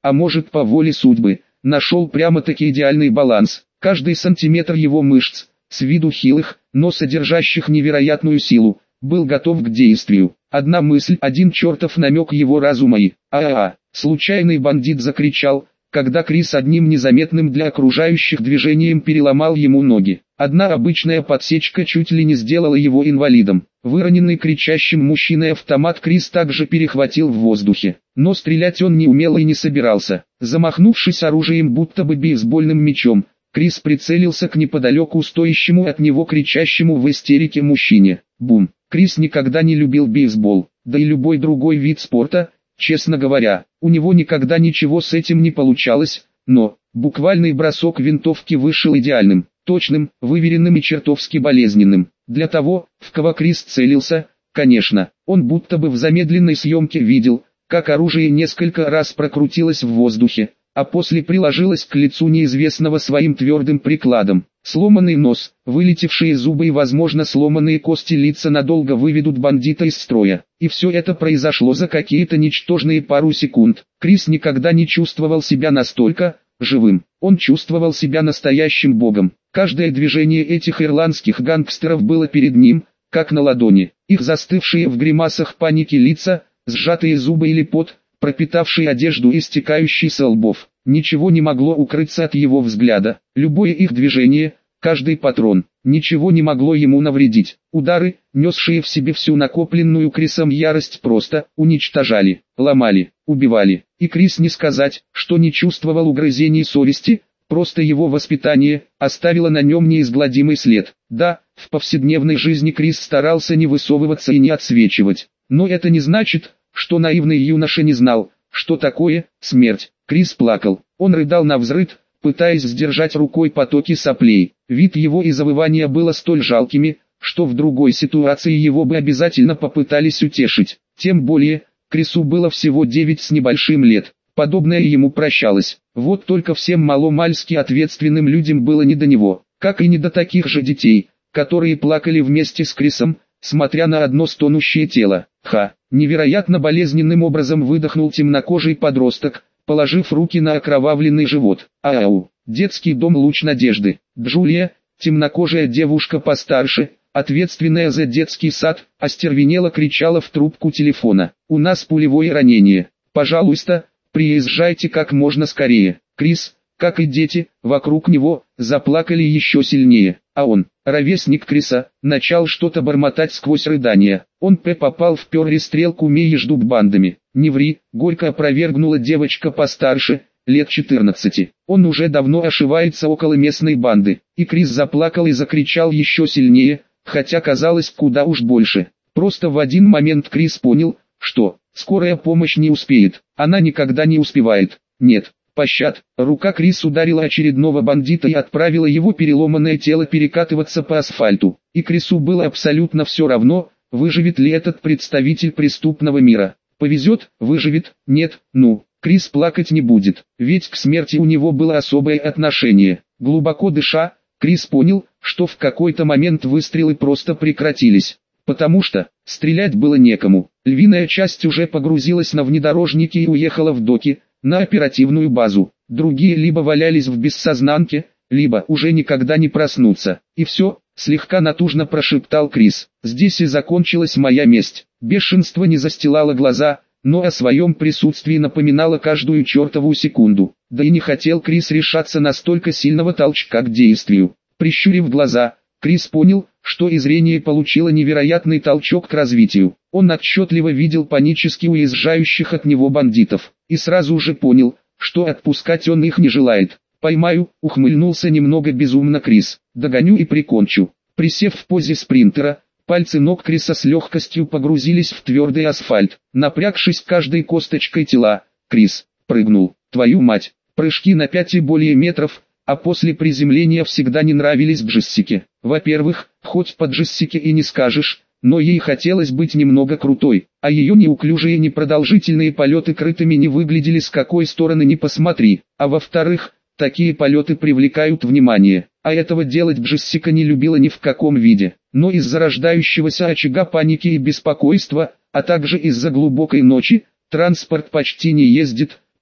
A: а может по воле судьбы, нашел прямо-таки идеальный баланс. Каждый сантиметр его мышц, с виду хилых, но содержащих невероятную силу, был готов к действию. Одна мысль, один чертов намек его разума и... А-а-а! Случайный бандит закричал, когда Крис одним незаметным для окружающих движением переломал ему ноги. Одна обычная подсечка чуть ли не сделала его инвалидом. Выроненный кричащим мужчиной автомат Крис также перехватил в воздухе. Но стрелять он не умел и не собирался. Замахнувшись оружием будто бы бейсбольным мячом, Крис прицелился к неподалеку стоящему от него кричащему в истерике мужчине. Бум! Крис никогда не любил бейсбол, да и любой другой вид спорта. Честно говоря, у него никогда ничего с этим не получалось, но буквальный бросок винтовки вышел идеальным, точным, выверенным и чертовски болезненным. Для того, в кого Крис целился, конечно, он будто бы в замедленной съемке видел, как оружие несколько раз прокрутилось в воздухе, а после приложилось к лицу неизвестного своим твердым прикладом. Сломанный нос, вылетевшие зубы и возможно сломанные кости лица надолго выведут бандита из строя. И все это произошло за какие-то ничтожные пару секунд. Крис никогда не чувствовал себя настолько живым. Он чувствовал себя настоящим богом. Каждое движение этих ирландских гангстеров было перед ним, как на ладони. Их застывшие в гримасах паники лица, сжатые зубы или пот, пропитавший одежду и стекающий со лбов. Ничего не могло укрыться от его взгляда. Любое их движение, каждый патрон, ничего не могло ему навредить. Удары, несшие в себе всю накопленную Крисом ярость, просто уничтожали, ломали, убивали. И Крис не сказать, что не чувствовал угрызений совести, просто его воспитание оставило на нем неизгладимый след. Да, в повседневной жизни Крис старался не высовываться и не отсвечивать. Но это не значит, что наивный юноша не знал, что такое смерть. Крис плакал, он рыдал навзрыд, пытаясь сдержать рукой потоки соплей. Вид его и завывания было столь жалкими, что в другой ситуации его бы обязательно попытались утешить. Тем более, Крису было всего девять с небольшим лет. Подобное ему прощалось. Вот только всем маломальски ответственным людям было не до него, как и не до таких же детей, которые плакали вместе с Крисом, смотря на одно стонущее тело. Ха! Невероятно болезненным образом выдохнул темнокожий подросток, положив руки на окровавленный живот. Ау! Детский дом «Луч надежды». Джулия, темнокожая девушка постарше, ответственная за детский сад, остервенело кричала в трубку телефона. «У нас пулевое ранение. Пожалуйста, приезжайте как можно скорее». Крис, как и дети, вокруг него, заплакали еще сильнее. А он, ровесник Криса, начал что-то бормотать сквозь рыдания. Он П попал в перестрелку между бандами. «Не ври», — горько опровергнула девочка постарше, лет четырнадцати. «Он уже давно ошивается около местной банды». И Крис заплакал и закричал еще сильнее, хотя казалось куда уж больше. Просто в один момент Крис понял, что скорая помощь не успеет. Она никогда не успевает. Нет. Пощад. Рука Крис ударила очередного бандита и отправила его переломанное тело перекатываться по асфальту. И Крису было абсолютно все равно, выживет ли этот представитель преступного мира. Повезет, выживет, нет, ну, Крис плакать не будет, ведь к смерти у него было особое отношение. Глубоко дыша, Крис понял, что в какой-то момент выстрелы просто прекратились, потому что стрелять было некому. Львиная часть уже погрузилась на внедорожники и уехала в доки, на оперативную базу. Другие либо валялись в бессознанке, либо уже никогда не проснутся. И все, слегка натужно прошептал Крис. Здесь и закончилась моя месть. Бешенство не застилало глаза, но о своем присутствии напоминало каждую чертову секунду. Да и не хотел Крис решаться на столько сильного толчка к действию. Прищурив глаза, Крис понял, что и зрение получило невероятный толчок к развитию. Он отчетливо видел панически уезжающих от него бандитов, и сразу же понял, что отпускать он их не желает. «Поймаю», — ухмыльнулся немного безумно Крис, — «догоню и прикончу». Присев в позе спринтера, пальцы ног Криса с легкостью погрузились в твердый асфальт. Напрягшись каждой косточкой тела, Крис прыгнул. Твою мать, прыжки на пять и более метров, а после приземления всегда не нравились Джессике. Во-первых, хоть по Джессике и не скажешь, но ей хотелось быть немного крутой, а ее неуклюжие непродолжительные полеты крытыми не выглядели с какой стороны ни посмотри. А во-вторых, такие полеты привлекают внимание, а этого делать Джессика не любила ни в каком виде. Но из-за рождающегося очага паники и беспокойства, а также из-за глубокой ночи, транспорт почти не ездит,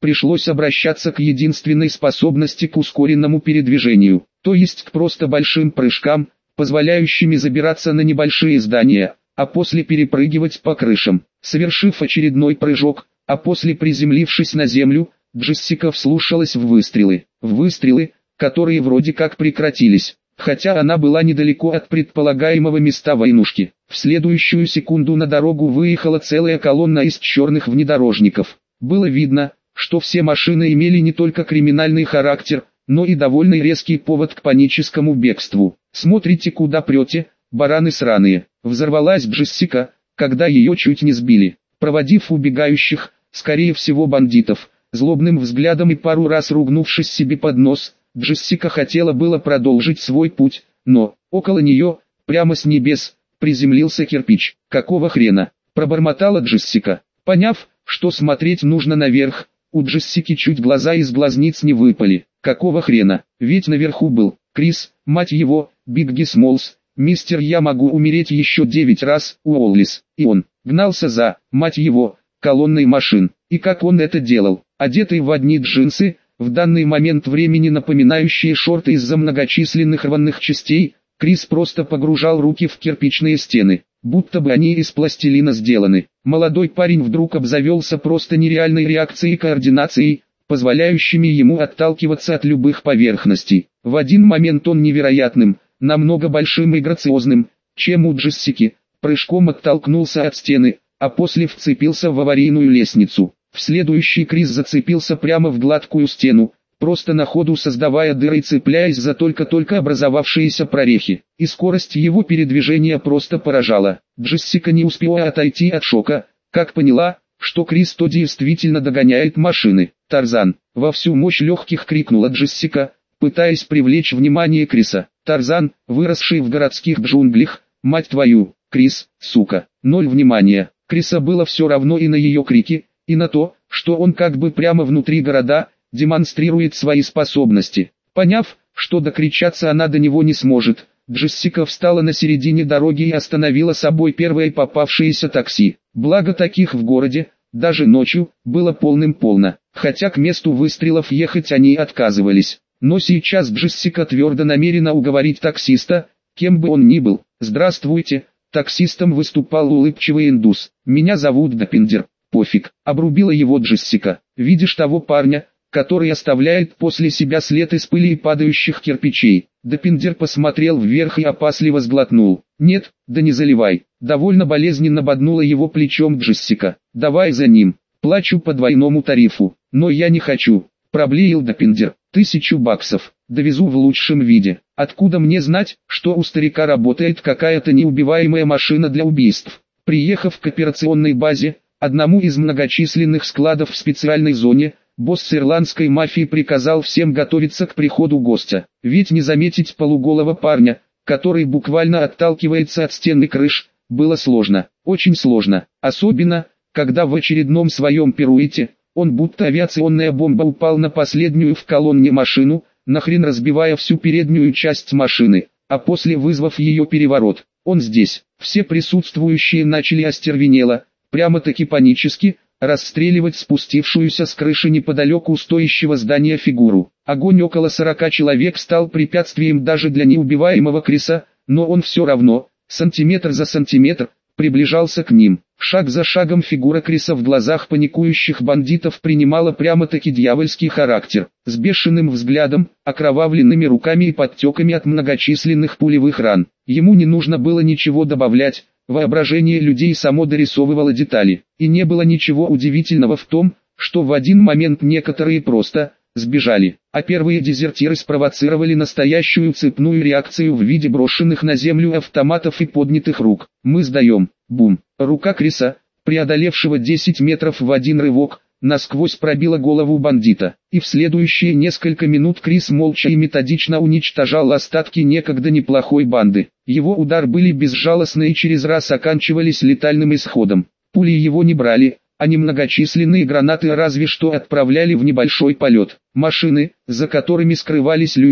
A: пришлось обращаться к единственной способности к ускоренному передвижению, то есть к просто большим прыжкам, позволяющими забираться на небольшие здания, а после перепрыгивать по крышам. Совершив очередной прыжок, а после приземлившись на землю, Джессика вслушалась в выстрелы. В выстрелы, которые вроде как прекратились, хотя она была недалеко от предполагаемого места войнушки. В следующую секунду на дорогу выехала целая колонна из черных внедорожников. Было видно, что все машины имели не только криминальный характер, но и довольно резкий повод к паническому бегству. «Смотрите, куда прете, бараны сраные!» Взорвалась Джессика, когда ее чуть не сбили. Проводив убегающих, скорее всего бандитов, злобным взглядом и пару раз ругнувшись себе под нос, Джессика хотела было продолжить свой путь, но, около нее, прямо с небес, приземлился кирпич. «Какого хрена?» – пробормотала Джессика. Поняв, что смотреть нужно наверх, у Джессики чуть глаза из глазниц не выпали. «Какого хрена? Ведь наверху был Крис, мать его, Бигги Смолс, мистер Я могу умереть еще девять раз, Уоллис, и он гнался за, мать его, колонной машин. И как он это делал? Одетый в одни джинсы, в данный момент времени напоминающие шорты из-за многочисленных рваных частей, Крис просто погружал руки в кирпичные стены, будто бы они из пластилина сделаны. Молодой парень вдруг обзавелся просто нереальной реакцией и координацией, позволяющими ему отталкиваться от любых поверхностей. В один момент он невероятным, намного большим и грациозным, чем у Джессики, прыжком оттолкнулся от стены, а после вцепился в аварийную лестницу. В следующий Крис зацепился прямо в гладкую стену, просто на ходу создавая дыры и цепляясь за только-только образовавшиеся прорехи. И скорость его передвижения просто поражала. Джессика не успела отойти от шока, как поняла, что Крис то действительно догоняет машины. «Тарзан!» — во всю мощь легких крикнула Джессика, пытаясь привлечь внимание Криса. «Тарзан, выросший в городских джунглях, мать твою, Крис, сука!» Ноль внимания. Криса было все равно и на ее крики, и на то, что он как бы прямо внутри города, демонстрирует свои способности. Поняв, что докричаться она до него не сможет, Джессика встала на середине дороги и остановила собой первое попавшееся такси. Благо таких в городе, даже ночью, было полным-полно, хотя к месту выстрелов ехать они отказывались. Но сейчас Джессика твердо намерена уговорить таксиста, кем бы он ни был. «Здравствуйте», таксистом выступал улыбчивый индус. «Меня зовут Допиндер». «Пофиг», обрубила его Джессика. «Видишь того парня, который оставляет после себя след из пыли и падающих кирпичей?» Допиндер посмотрел вверх и опасливо сглотнул. «Нет, да не заливай». Довольно болезненно боднула его плечом Джессика. «Давай за ним. Плачу по двойному тарифу». «Но я не хочу», проблеял Допиндер. «Тысячу баксов. Довезу в лучшем виде. Откуда мне знать, что у старика работает какая-то неубиваемая машина для убийств?» Приехав к операционной базе, одному из многочисленных складов в специальной зоне, босс ирландской мафии приказал всем готовиться к приходу гостя. Ведь не заметить полуголого парня, который буквально отталкивается от стены крыш, было сложно, очень сложно, особенно, когда в очередном своем пируэте, он будто авиационная бомба упал на последнюю в колонне машину, нахрен разбивая всю переднюю часть машины, а после вызвав ее переворот. Он здесь. Все присутствующие начали остервенело, прямо-таки панически, расстреливать спустившуюся с крыши неподалеку стоящего здания фигуру. Огонь около сорока человек стал препятствием даже для неубиваемого Криса, но он все равно, сантиметр за сантиметр, приближался к ним. Шаг за шагом фигура Криса в глазах паникующих бандитов принимала прямо-таки дьявольский характер. С бешеным взглядом, окровавленными руками и подтеками от многочисленных пулевых ран. Ему не нужно было ничего добавлять, воображение людей само дорисовывало детали. И не было ничего удивительного в том, что в один момент некоторые просто сбежали, а первые дезертиры спровоцировали настоящую цепную реакцию в виде брошенных на землю автоматов и поднятых рук. «Мы сдаем». Бум. Рука Криса, преодолевшего десять метров в один рывок, насквозь пробила голову бандита. И в следующие несколько минут Крис молча и методично уничтожал остатки некогда неплохой банды. Его удары были безжалостны и через раз оканчивались летальным исходом. Пули его не брали, а немногочисленные гранаты разве что отправляли в небольшой полет. Машины, за которыми скрывались люди,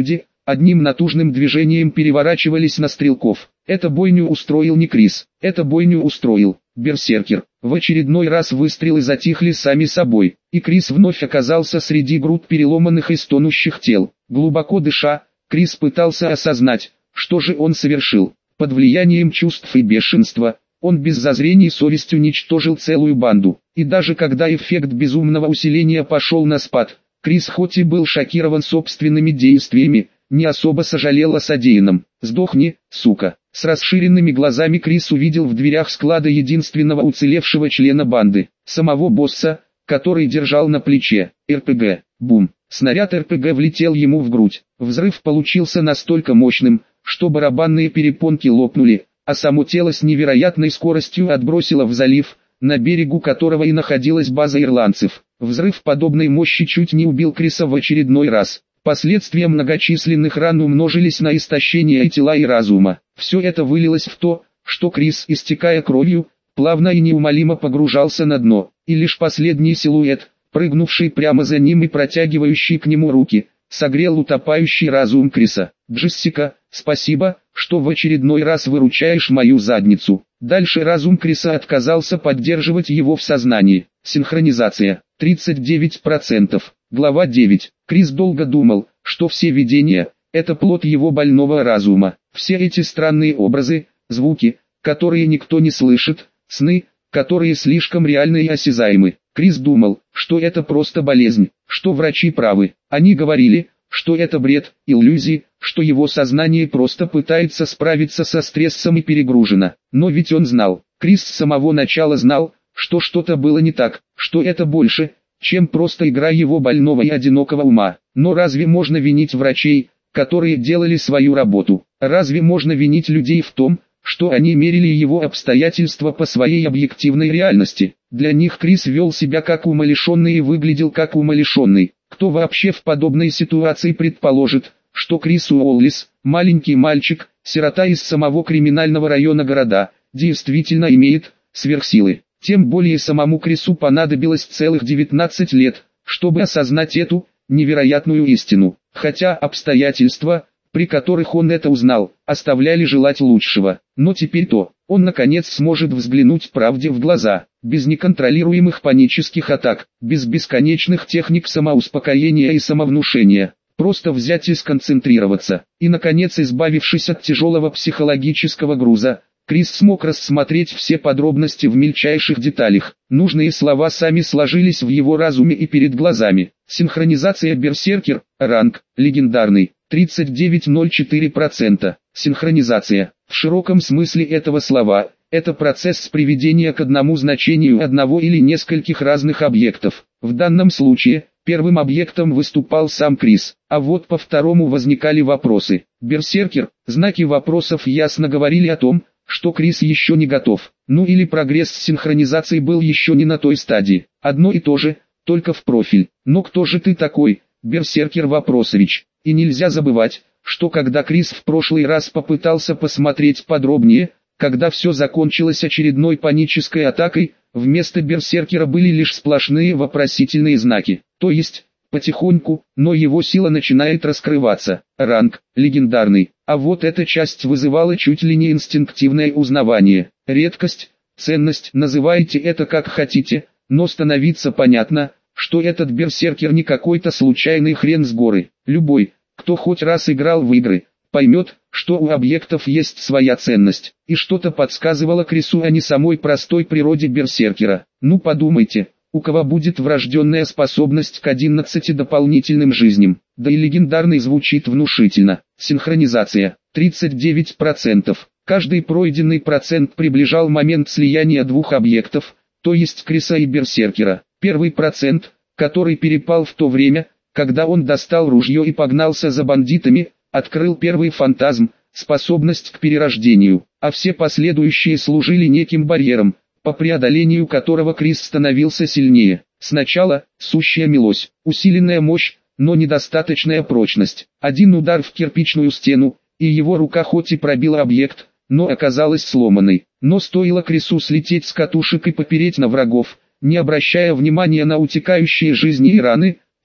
A: одним натужным движением переворачивались на стрелков. Это бойню устроил не Крис, это бойню устроил берсеркер. В очередной раз выстрелы затихли сами собой, и Крис вновь оказался среди груд переломанных и стонущих тел. Глубоко дыша, Крис пытался осознать, что же он совершил. Под влиянием чувств и бешенства, он без зазрений совести уничтожил целую банду. И даже когда эффект безумного усиления пошел на спад, Крис хоть и был шокирован собственными действиями, не особо сожалел о содеянном. «Сдохни, сука!» С расширенными глазами Крис увидел в дверях склада единственного уцелевшего члена банды, самого босса, который держал на плече эр пэ гэ. Бум! Снаряд эр пэ гэ влетел ему в грудь. Взрыв получился настолько мощным, что барабанные перепонки лопнули, а само тело с невероятной скоростью отбросило в залив, на берегу которого и находилась база ирландцев. Взрыв подобной мощи чуть не убил Криса в очередной раз. Последствия многочисленных ран умножились на истощение и тела, и разума. Все это вылилось в то, что Крис, истекая кровью, плавно и неумолимо погружался на дно, и лишь последний силуэт, прыгнувший прямо за ним и протягивающий к нему руки, согрел утопающий разум Криса. «Джессика, спасибо, что в очередной раз выручаешь мою задницу». Дальше разум Криса отказался поддерживать его в сознании. Синхронизация. тридцать девять процентов. Глава девять. Крис долго думал, что все видения – это плод его больного разума. Все эти странные образы, звуки, которые никто не слышит, сны, которые слишком реальны и осязаемы. Крис думал, что это просто болезнь, что врачи правы. Они говорили, что это бред, иллюзии, что его сознание просто пытается справиться со стрессом и перегружено. Но ведь он знал, Крис с самого начала знал, что что-то было не так, что это больше, чем просто игра его больного и одинокого ума. Но разве можно винить врачей, которые делали свою работу? Разве можно винить людей в том, что они мерили его обстоятельства по своей объективной реальности? Для них Крис вел себя как умалишенный и выглядел как умалишенный. Кто вообще в подобной ситуации предположит, что Крис Уоллис, маленький мальчик, сирота из самого криминального района города, действительно имеет сверхсилы? Тем более самому Крису понадобилось целых девятнадцать лет, чтобы осознать эту невероятную истину. Хотя обстоятельства, при которых он это узнал, оставляли желать лучшего. Но теперь-то, он наконец сможет взглянуть правде в глаза, без неконтролируемых панических атак, без бесконечных техник самоуспокоения и самовнушения. Просто взять и сконцентрироваться. И наконец, избавившись от тяжелого психологического груза, Крис смог рассмотреть все подробности в мельчайших деталях. Нужные слова сами сложились в его разуме и перед глазами. Синхронизация берсеркер, ранг, легендарный, тридцать девять целых ноль четыре сотых процента. Синхронизация, в широком смысле этого слова, это процесс приведения к одному значению одного или нескольких разных объектов. В данном случае, первым объектом выступал сам Крис, а вот по второму возникали вопросы. Берсеркер, знаки вопросов ясно говорили о том, что Крис еще не готов, ну или прогресс синхронизации был еще не на той стадии. Одно и то же, только в профиль. Но кто же ты такой, берсеркер вопросович? И нельзя забывать, что когда Крис в прошлый раз попытался посмотреть подробнее, когда все закончилось очередной панической атакой, вместо берсеркера были лишь сплошные вопросительные знаки. То есть, потихоньку, но его сила начинает раскрываться. Ранг, легендарный. А вот эта часть вызывала чуть ли не инстинктивное узнавание. Редкость, ценность, называйте это как хотите, но становится понятно, что этот берсеркер не какой-то случайный хрен с горы. Любой, кто хоть раз играл в игры, поймет, что у объектов есть своя ценность. И что-то подсказывало Крису о не самой простой природе берсеркера. Ну подумайте. У кого будет врожденная способность к одиннадцати дополнительным жизням, да и легендарный звучит внушительно. Синхронизация, тридцать девять процентов. Каждый пройденный процент приближал момент слияния двух объектов, то есть Криса и берсеркера. Первый процент, который перепал в то время, когда он достал ружье и погнался за бандитами, открыл первый фантазм, способность к перерождению, а все последующие служили неким барьером, по преодолению которого Крис становился сильнее. Сначала, сущая милость, усиленная мощь, но недостаточная прочность. Один удар в кирпичную стену, и его рука хоть и пробила объект, но оказалась сломанной. Но стоило Крису слететь с катушек и попереть на врагов, не обращая внимания на утекающие жизни и раны,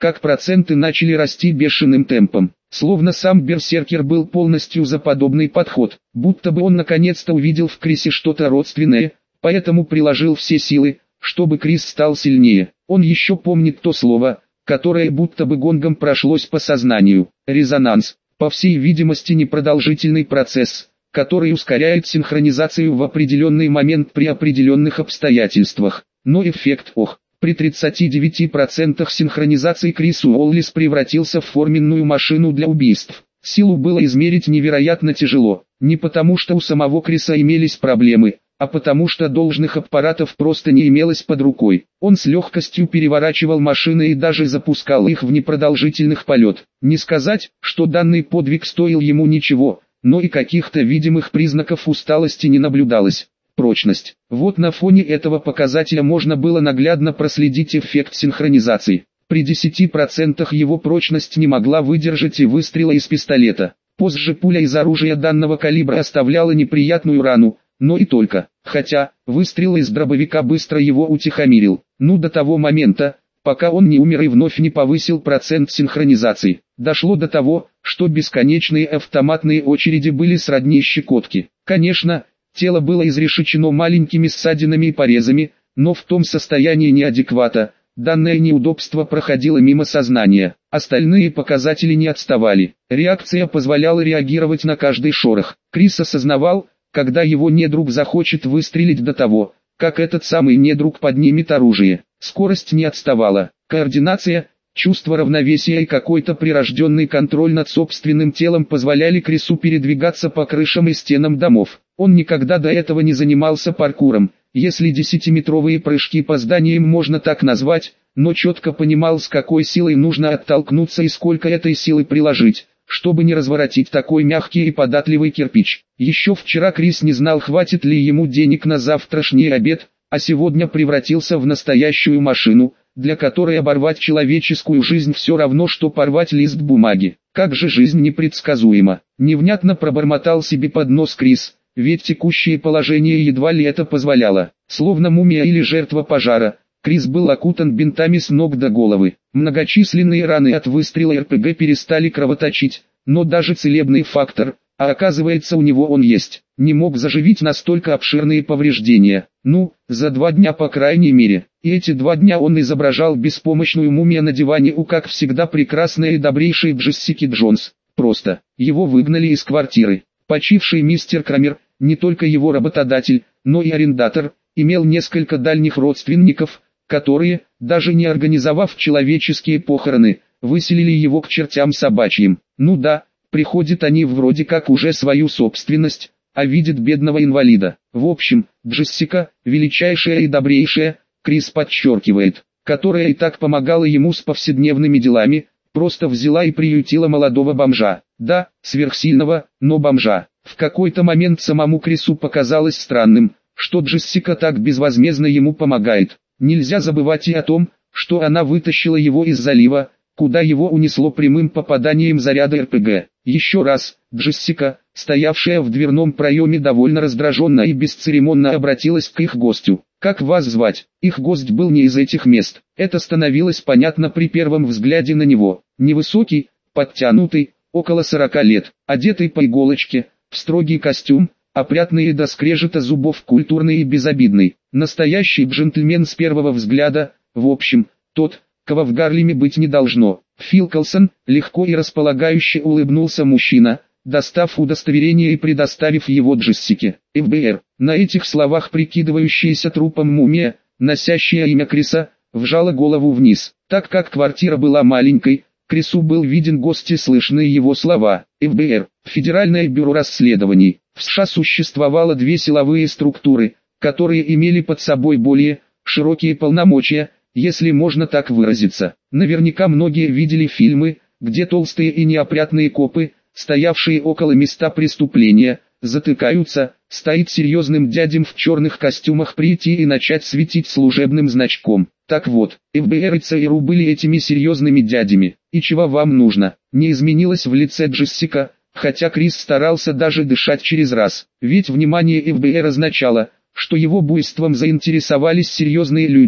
A: как проценты начали расти бешеным темпом. Словно сам берсеркер был полностью за подобный подход, будто бы он наконец-то увидел в Крисе что-то родственное, поэтому приложил все силы, чтобы Крис стал сильнее. Он еще помнит то слово, которое будто бы гонгом прошлось по сознанию. Резонанс. По всей видимости непродолжительный процесс, который ускоряет синхронизацию в определенный момент при определенных обстоятельствах. Но эффект ох. При тридцати девяти процентах синхронизации Крис Уоллес превратился в форменную машину для убийств. Силу было измерить невероятно тяжело, не потому что у самого Криса имелись проблемы, а потому что должных аппаратов просто не имелось под рукой. Он с легкостью переворачивал машины и даже запускал их в непродолжительных полет. Не сказать, что данный подвиг стоил ему ничего, но и каких-то видимых признаков усталости не наблюдалось. Прочность. Вот на фоне этого показателя можно было наглядно проследить эффект синхронизации. При десяти процентах его прочность не могла выдержать и выстрела из пистолета. Позже пуля из оружия данного калибра оставляла неприятную рану, но и только. Хотя, выстрел из дробовика быстро его утихомирил. Ну до того момента, пока он не умер и вновь не повысил процент синхронизации. Дошло до того, что бесконечные автоматные очереди были сродни щекотке. Конечно, тело было изрешечено маленькими ссадинами и порезами, но в том состоянии неадеквата, данное неудобство проходило мимо сознания. Остальные показатели не отставали. Реакция позволяла реагировать на каждый шорох. Крис осознавал, когда его недруг захочет выстрелить до того, как этот самый недруг поднимет оружие. Скорость не отставала. Координация, чувство равновесия и какой-то прирожденный контроль над собственным телом позволяли Крису передвигаться по крышам и стенам домов. Он никогда до этого не занимался паркуром, если десятиметровые прыжки по зданиям можно так назвать, но четко понимал, с какой силой нужно оттолкнуться и сколько этой силы приложить, чтобы не разворотить такой мягкий и податливый кирпич. Еще вчера Крис не знал, хватит ли ему денег на завтрашний обед, а сегодня превратился в настоящую машину, для которой оборвать человеческую жизнь все равно, что порвать лист бумаги. Как же жизнь непредсказуема. Невнятно пробормотал себе под нос Крис, ведь текущее положение едва ли это позволяло. Словно мумия или жертва пожара, Крис был окутан бинтами с ног до головы. Многочисленные раны от выстрела эр пэ гэ перестали кровоточить, но даже целебный фактор, а оказывается у него он есть, не мог заживить настолько обширные повреждения. Ну, за два дня по крайней мере. И эти два дня он изображал беспомощную мумию на диване у, как всегда, прекрасной и добрейшей Джессики Джонс. Просто, его выгнали из квартиры. Почивший мистер Крамер, не только его работодатель, но и арендатор, имел несколько дальних родственников, которые, даже не организовав человеческие похороны, выселили его к чертям собачьим. Ну да, приходят они в вроде как уже свою собственность, а видят бедного инвалида. В общем, Джессика, величайшая и добрейшая, Крис подчеркивает, которая и так помогала ему с повседневными делами, просто взяла и приютила молодого бомжа. Да, сверхсильного, но бомжа. В какой-то момент самому Крису показалось странным, что Джессика так безвозмездно ему помогает. Нельзя забывать и о том, что она вытащила его из залива, куда его унесло прямым попаданием заряда эр пэ гэ. Еще раз, Джессика, стоявшая в дверном проеме довольно раздраженно и бесцеремонно обратилась к их гостю. «Как вас звать?» Их гость был не из этих мест. Это становилось понятно при первом взгляде на него. Невысокий, подтянутый, около сорока лет, одетый по иголочке, в строгий костюм, опрятный и до скрежета зубов, культурный и безобидный. Настоящий джентльмен с первого взгляда, в общем, тот, кого в Гарлеме быть не должно. Фил Колсон, легко и располагающе улыбнулся мужчина, достав удостоверение и предоставив его Джессике. эф бэ эр. На этих словах прикидывающаяся трупом мумия, носящая имя Криса, вжала голову вниз. Так как квартира была маленькой, Крису был виден гость и слышны его слова. эф бэ эр. Федеральное бюро расследований. В США существовало две силовые структуры, которые имели под собой более широкие полномочия, если можно так выразиться. Наверняка многие видели фильмы, где толстые и неопрятные копы, стоявшие около места преступления, затыкаются, стоит серьезным дядем в черных костюмах прийти и начать светить служебным значком. Так вот, эф бэ эр и цэ эр у были этими серьезными дядями. И чего вам нужно? Не изменилось в лице Джессика, хотя Крис старался даже дышать через раз. Ведь внимание эф бэ эр означало, что его буйством заинтересовались серьезные люди,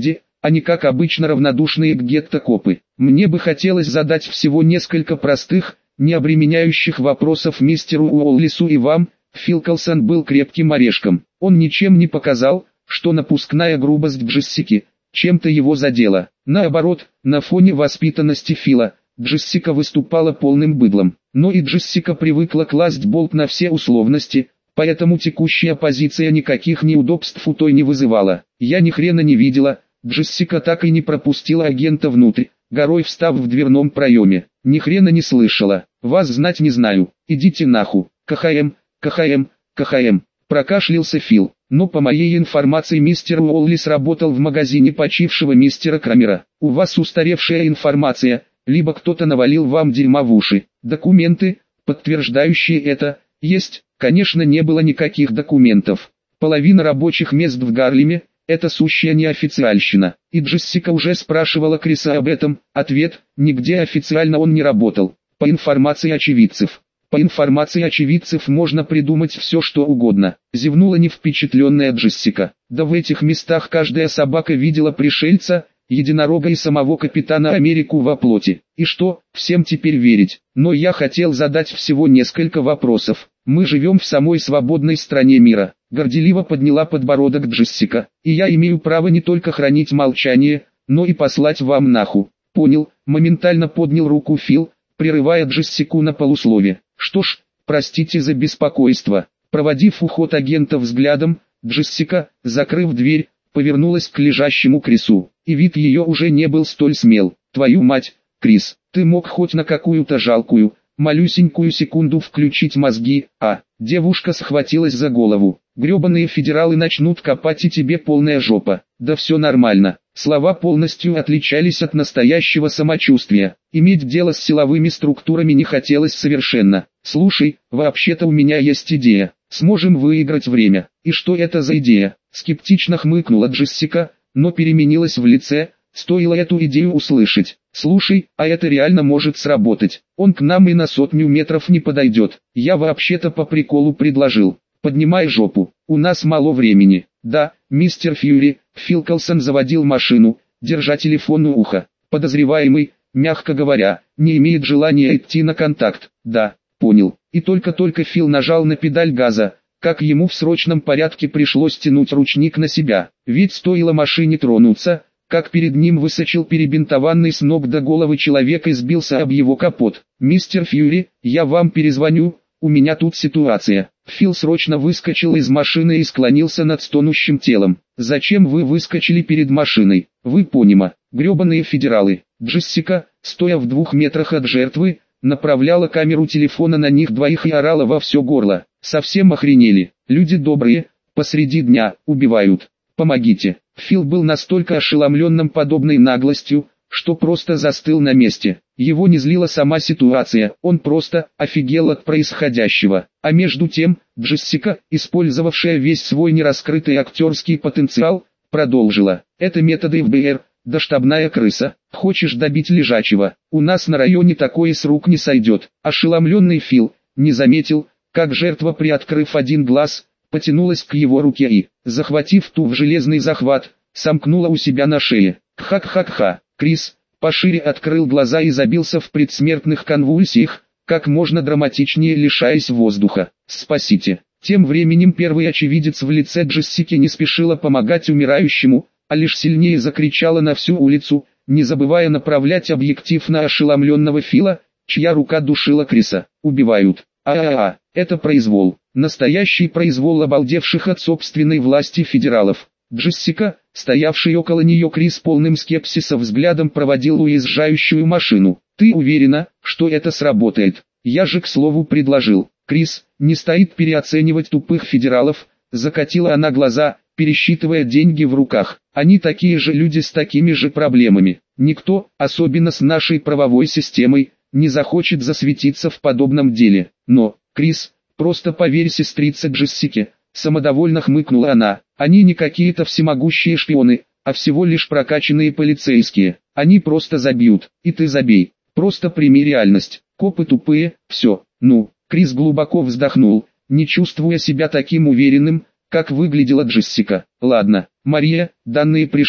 A: а не как обычно равнодушные к гетто-копы. Мне бы хотелось задать всего несколько простых, не обременяющих вопросов мистеру Уоллису и вам. Фил Колсон был крепким орешком. Он ничем не показал, что напускная грубость Джессики чем-то его задела. Наоборот, на фоне воспитанности Фила, Джессика выступала полным быдлом. Но и Джессика привыкла класть болт на все условности, поэтому текущая позиция никаких неудобств у той не вызывала. Я ни хрена не видела, Джессика так и не пропустила агента внутрь, горой встав в дверном проеме. Ни хрена не слышала. Вас знать не знаю. Идите нахуй. КХМ, КХМ, КХМ. Прокашлялся Фил. Но по моей информации мистер Уоллис работал в магазине почившего мистера Крамера. У вас устаревшая информация, либо кто-то навалил вам дерьма в уши. Документы, подтверждающие это, есть. Конечно, не было никаких документов. Половина рабочих мест в Гарлеме – это сущая неофициальщина. И Джессика уже спрашивала Криса об этом. Ответ – нигде официально он не работал. По информации очевидцев. По информации очевидцев можно придумать все что угодно. Зевнула невпечатленная Джессика. Да в этих местах каждая собака видела пришельца, единорога и самого капитана Америку во плоти. И что, всем теперь верить? Но я хотел задать всего несколько вопросов. Мы живем в самой свободной стране мира. Горделиво подняла подбородок Джессика. И я имею право не только хранить молчание, но и послать вам нахуй. Понял, моментально поднял руку Фил, прерывая Джессику на полуслове. Что ж, простите за беспокойство. Проводив уход агента взглядом, Джессика, закрыв дверь, повернулась к лежащему Крису. И вид ее уже не был столь смел. Твою мать, Крис, ты мог хоть на какую-то жалкую, малюсенькую секунду включить мозги, а? Девушка схватилась за голову. Гребаные федералы начнут копать и тебе полная жопа. Да все нормально. Слова полностью отличались от настоящего самочувствия. Иметь дело с силовыми структурами не хотелось совершенно. Слушай, вообще-то у меня есть идея. Сможем выиграть время. И что это за идея? Скептично хмыкнула Джессика, но переменилась в лице, стоило эту идею услышать. Слушай, а это реально может сработать. Он к нам и на сотню метров не подойдет. Я вообще-то по приколу предложил. Поднимай жопу, у нас мало времени. Да, мистер Фьюри, Фил Колсон заводил машину, держа телефон у уха. Подозреваемый, мягко говоря, не имеет желания идти на контакт. Да, понял. И только-только Фил нажал на педаль газа, как ему в срочном порядке пришлось тянуть ручник на себя. Ведь стоило машине тронуться, как перед ним высочил перебинтованный с ног до головы человек и сбился об его капот. «Мистер Фьюри, я вам перезвоню, у меня тут ситуация». Фил срочно выскочил из машины и склонился над стонущим телом. «Зачем вы выскочили перед машиной? Вы понима, гребаные федералы». Джессика, стоя в двух метрах от жертвы, направляла камеру телефона на них двоих и орала во все горло. «Совсем охренели, люди добрые, посреди дня, убивают. Помогите». Фил был настолько ошеломленным подобной наглостью, что просто застыл на месте. Его не злила сама ситуация, он просто офигел от происходящего. А между тем, Джессика, использовавшая весь свой нераскрытый актерский потенциал, продолжила. «Это методы эф бэ эр, да штабная крыса. Хочешь добить лежачего? У нас на районе такое с рук не сойдет». Ошеломленный Фил не заметил, как жертва, приоткрыв один глаз, потянулась к его руке и, захватив ту в железный захват, сомкнула у себя на шее. Хак-хак-ха. Крис пошире открыл глаза и забился в предсмертных конвульсиях, как можно драматичнее лишаясь воздуха. «Спасите». Тем временем первый очевидец в лице Джессики не спешила помогать умирающему, а лишь сильнее закричала на всю улицу, не забывая направлять объектив на ошеломленного Фила, чья рука душила Криса. «Убивают. А-а-а, это произвол. Настоящий произвол обалдевших от собственной власти федералов». Джессика, стоявший около нее Крис полным скепсиса взглядом проводил уезжающую машину. «Ты уверена, что это сработает? Я же к слову предложил». «Крис, не стоит переоценивать тупых федералов», закатила она глаза, пересчитывая деньги в руках. «Они такие же люди с такими же проблемами. Никто, особенно с нашей правовой системой, не захочет засветиться в подобном деле. Но, Крис, просто поверь сестрице Джессике», самодовольно хмыкнула она. «Они не какие-то всемогущие шпионы, а всего лишь прокачанные полицейские. Они просто забьют, и ты забей. Просто прими реальность. Копы тупые, все. Ну». Крис глубоко вздохнул, не чувствуя себя таким уверенным, как выглядела Джессика. «Ладно, Мария, данные пришли,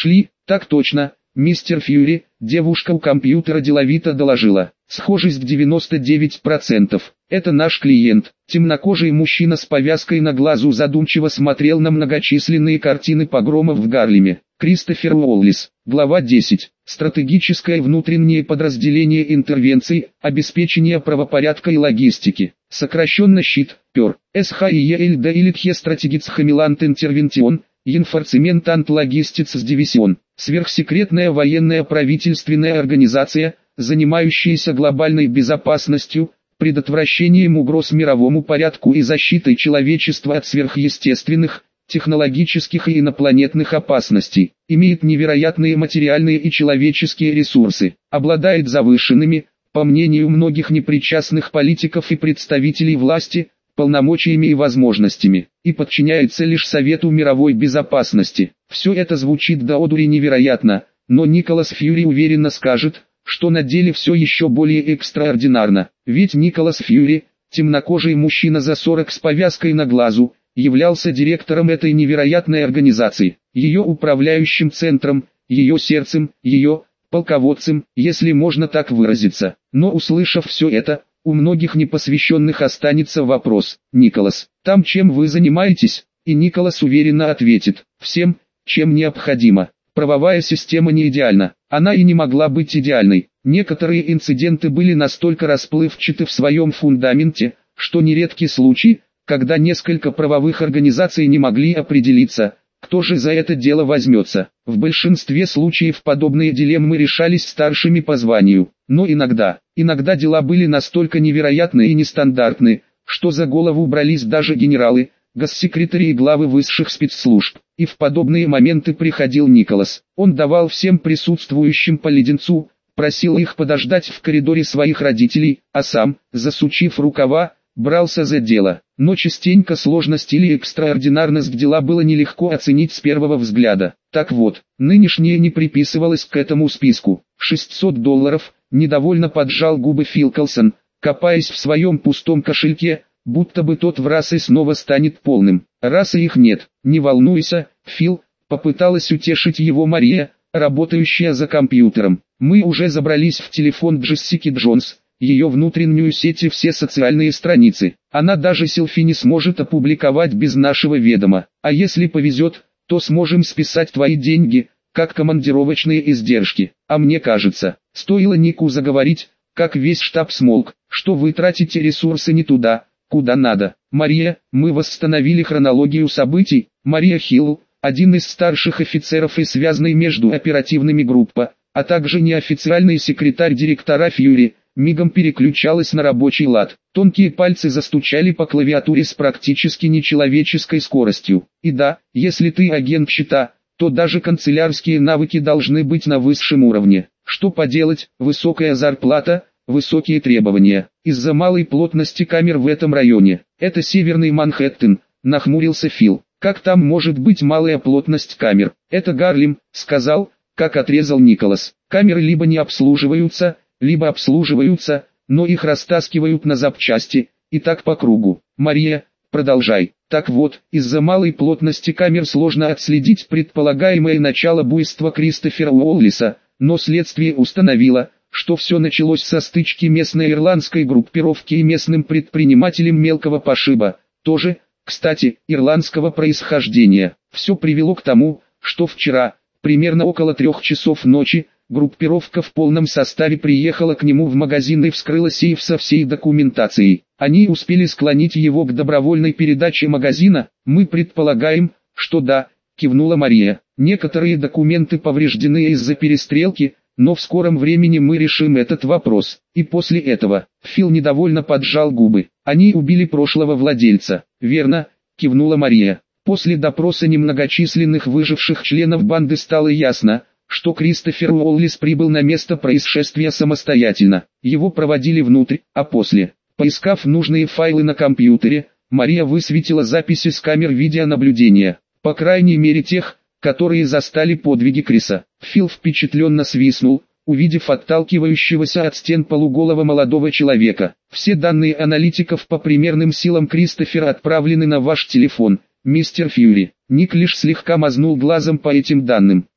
A: Так точно, мистер Фьюри, девушка у компьютера деловито доложила. Схожесть девяносто девять процентов. Это наш клиент. Темнокожий мужчина с повязкой на глазу задумчиво смотрел на многочисленные картины погромов в Гарлеме. Кристофер Уоллис. Глава десять. Стратегическое внутреннее подразделение интервенций, обеспечение правопорядка и логистики. Сокращенно ЩИТ, ПЕР. СХИЕЛД или Тхе Стратегиц Хамилант Интервентион, Инфорцемент Ант Логистиц Дивисион. Сверхсекретная военная правительственная организация, занимающаяся глобальной безопасностью, предотвращением угроз мировому порядку и защитой человечества от сверхъестественных, технологических и инопланетных опасностей, имеет невероятные материальные и человеческие ресурсы, обладает завышенными, по мнению многих непричастных политиков и представителей власти, полномочиями и возможностями, и подчиняется лишь Совету мировой безопасности. Все это звучит до одури невероятно, но Николас Фьюри уверенно скажет, что на деле все еще более экстраординарно, ведь Николас Фьюри, темнокожий мужчина за сорок с повязкой на глазу, являлся директором этой невероятной организации, ее управляющим центром, ее сердцем, ее полководцем, если можно так выразиться. Но услышав все это, у многих непосвященных останется вопрос: «Николас, там чем вы занимаетесь?» И Николас уверенно ответит: «Всем, чем необходимо». Правовая система не идеальна, она и не могла быть идеальной. Некоторые инциденты были настолько расплывчаты в своем фундаменте, что нередки случаи, когда несколько правовых организаций не могли определиться, кто же за это дело возьмется. В большинстве случаев подобные дилеммы решались старшими по званию, но иногда, иногда дела были настолько невероятны и нестандартны, что за голову брались даже генералы, госсекретари и главы высших спецслужб. И в подобные моменты приходил Николас. Он давал всем присутствующим по леденцу, просил их подождать в коридоре своих родителей, а сам, засучив рукава, брался за дело. Но частенько сложность или экстраординарность дела было нелегко оценить с первого взгляда. Так вот, нынешнее не приписывалось к этому списку. шестьсот долларов, недовольно поджал губы Фил Колсон, копаясь в своем пустом кошельке, будто бы тот в раз и снова станет полным. Раз и их нет, не волнуйся, Фил, попыталась утешить его Мария, работающая за компьютером. Мы уже забрались в телефон Джессики Джонс, ее внутреннюю сеть и все социальные страницы. Она даже селфи не сможет опубликовать без нашего ведома. А если повезет, то сможем списать твои деньги, как командировочные издержки. А мне кажется, стоило Нику заговорить, как весь штаб смолк, что вы тратите ресурсы не туда, куда надо. Мария, мы восстановили хронологию событий. Мария Хилл, один из старших офицеров и связанный между оперативными группа, а также неофициальный секретарь директора Фьюри, мигом переключалась на рабочий лад. Тонкие пальцы застучали по клавиатуре с практически нечеловеческой скоростью. И да, если ты агент ЩИТа, то даже канцелярские навыки должны быть на высшем уровне. Что поделать, высокая зарплата, высокие требования. Из-за малой плотности камер в этом районе. Это северный Манхэттен, нахмурился Фил. Как там может быть малая плотность камер? Это Гарлем, сказал, как отрезал Николас. Камеры либо не обслуживаются, либо обслуживаются, но их растаскивают на запчасти, и так по кругу. Мария, продолжай. Так вот, из-за малой плотности камер сложно отследить предполагаемое начало буйства Кристофера Уоллиса, но следствие установило, что все началось со стычки местной ирландской группировки и местным предпринимателем мелкого пошиба, тоже, кстати, ирландского происхождения. Все привело к тому, что вчера, примерно около трех часов ночи, группировка в полном составе приехала к нему в магазин и вскрыла сейф со всей документацией. Они успели склонить его к добровольной передаче магазина. Мы предполагаем, что да, кивнула Мария. Некоторые документы повреждены из-за перестрелки, но в скором времени мы решим этот вопрос. И после этого, Фил недовольно поджал губы. Они убили прошлого владельца. Верно, кивнула Мария. После допроса немногочисленных выживших членов банды стало ясно, что Кристофер Уоллис прибыл на место происшествия самостоятельно. Его проводили внутрь, а после, поискав нужные файлы на компьютере, Мария высветила записи с камер видеонаблюдения. По крайней мере тех, которые застали подвиги Криса. Фил впечатленно свистнул, увидев отталкивающегося от стен полуголого молодого человека. Все данные аналитиков по примерным силам Кристофера отправлены на ваш телефон, мистер Фьюри. Ник лишь слегка мазнул глазом по этим данным.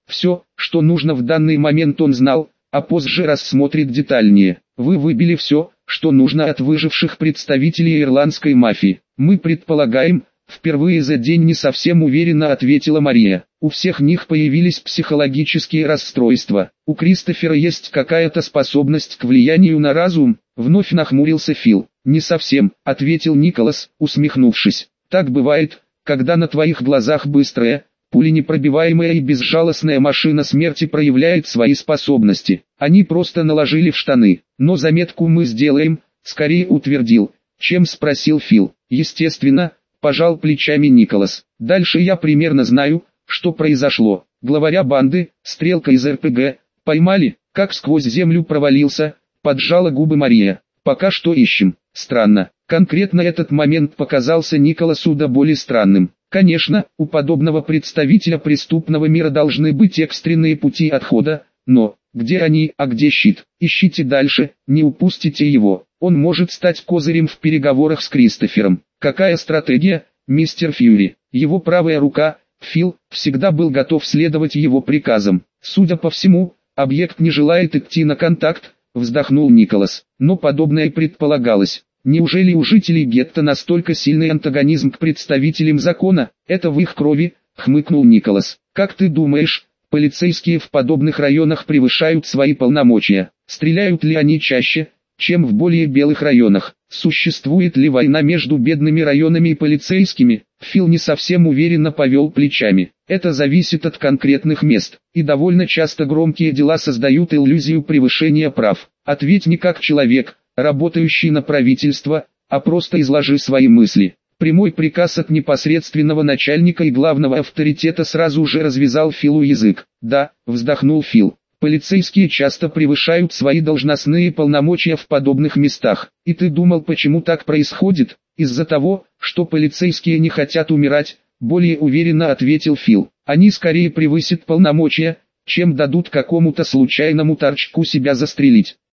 A: Все, что нужно в данный момент он знал, а позже рассмотрит детальнее. Вы выбили все, что нужно от выживших представителей ирландской мафии. Мы предполагаем, впервые за день не совсем уверенно ответила Мария. У всех них появились психологические расстройства. У Кристофера есть какая-то способность к влиянию на разум, вновь нахмурился Фил. Не совсем, ответил Николас, усмехнувшись. Так бывает, когда на твоих глазах быстрая, пуленепробиваемая и безжалостная машина смерти проявляет свои способности. Они просто наложили в штаны. Но заметку мы сделаем, скорее утвердил, чем спросил Фил. Естественно, пожал плечами Николас. Дальше я примерно знаю, что произошло. Главаря банды, стрелка из эр пэ гэ, поймали, как сквозь землю провалился, поджала губы Мария. Пока что ищем. Странно. Конкретно этот момент показался Николасу до боли странным. Конечно, у подобного представителя преступного мира должны быть экстренные пути отхода, но, где они, а где щит? Ищите дальше, не упустите его. Он может стать козырем в переговорах с Кристофером. Какая стратегия, мистер Фьюри? Его правая рука, Фил, всегда был готов следовать его приказам. Судя по всему, объект не желает идти на контакт, вздохнул Николас. Но подобное предполагалось. Неужели у жителей гетто настолько сильный антагонизм к представителям закона? Это в их крови, хмыкнул Николас. Как ты думаешь, полицейские в подобных районах превышают свои полномочия? Стреляют ли они чаще, чем в более белых районах? Существует ли война между бедными районами и полицейскими? Фил не совсем уверенно повел плечами. Это зависит от конкретных мест, и довольно часто громкие дела создают иллюзию превышения прав. Ответь не как человек, работающий на правительство, а просто изложи свои мысли. Прямой приказ от непосредственного начальника и главного авторитета сразу же развязал Филу язык. Да, вздохнул Фил. Полицейские часто превышают свои должностные полномочия в подобных местах. И ты думал, почему так происходит? Из-за того, что полицейские не хотят умирать, более уверенно ответил Фил. Они скорее превысят полномочия, чем дадут какому-то случайному торчку себя застрелить.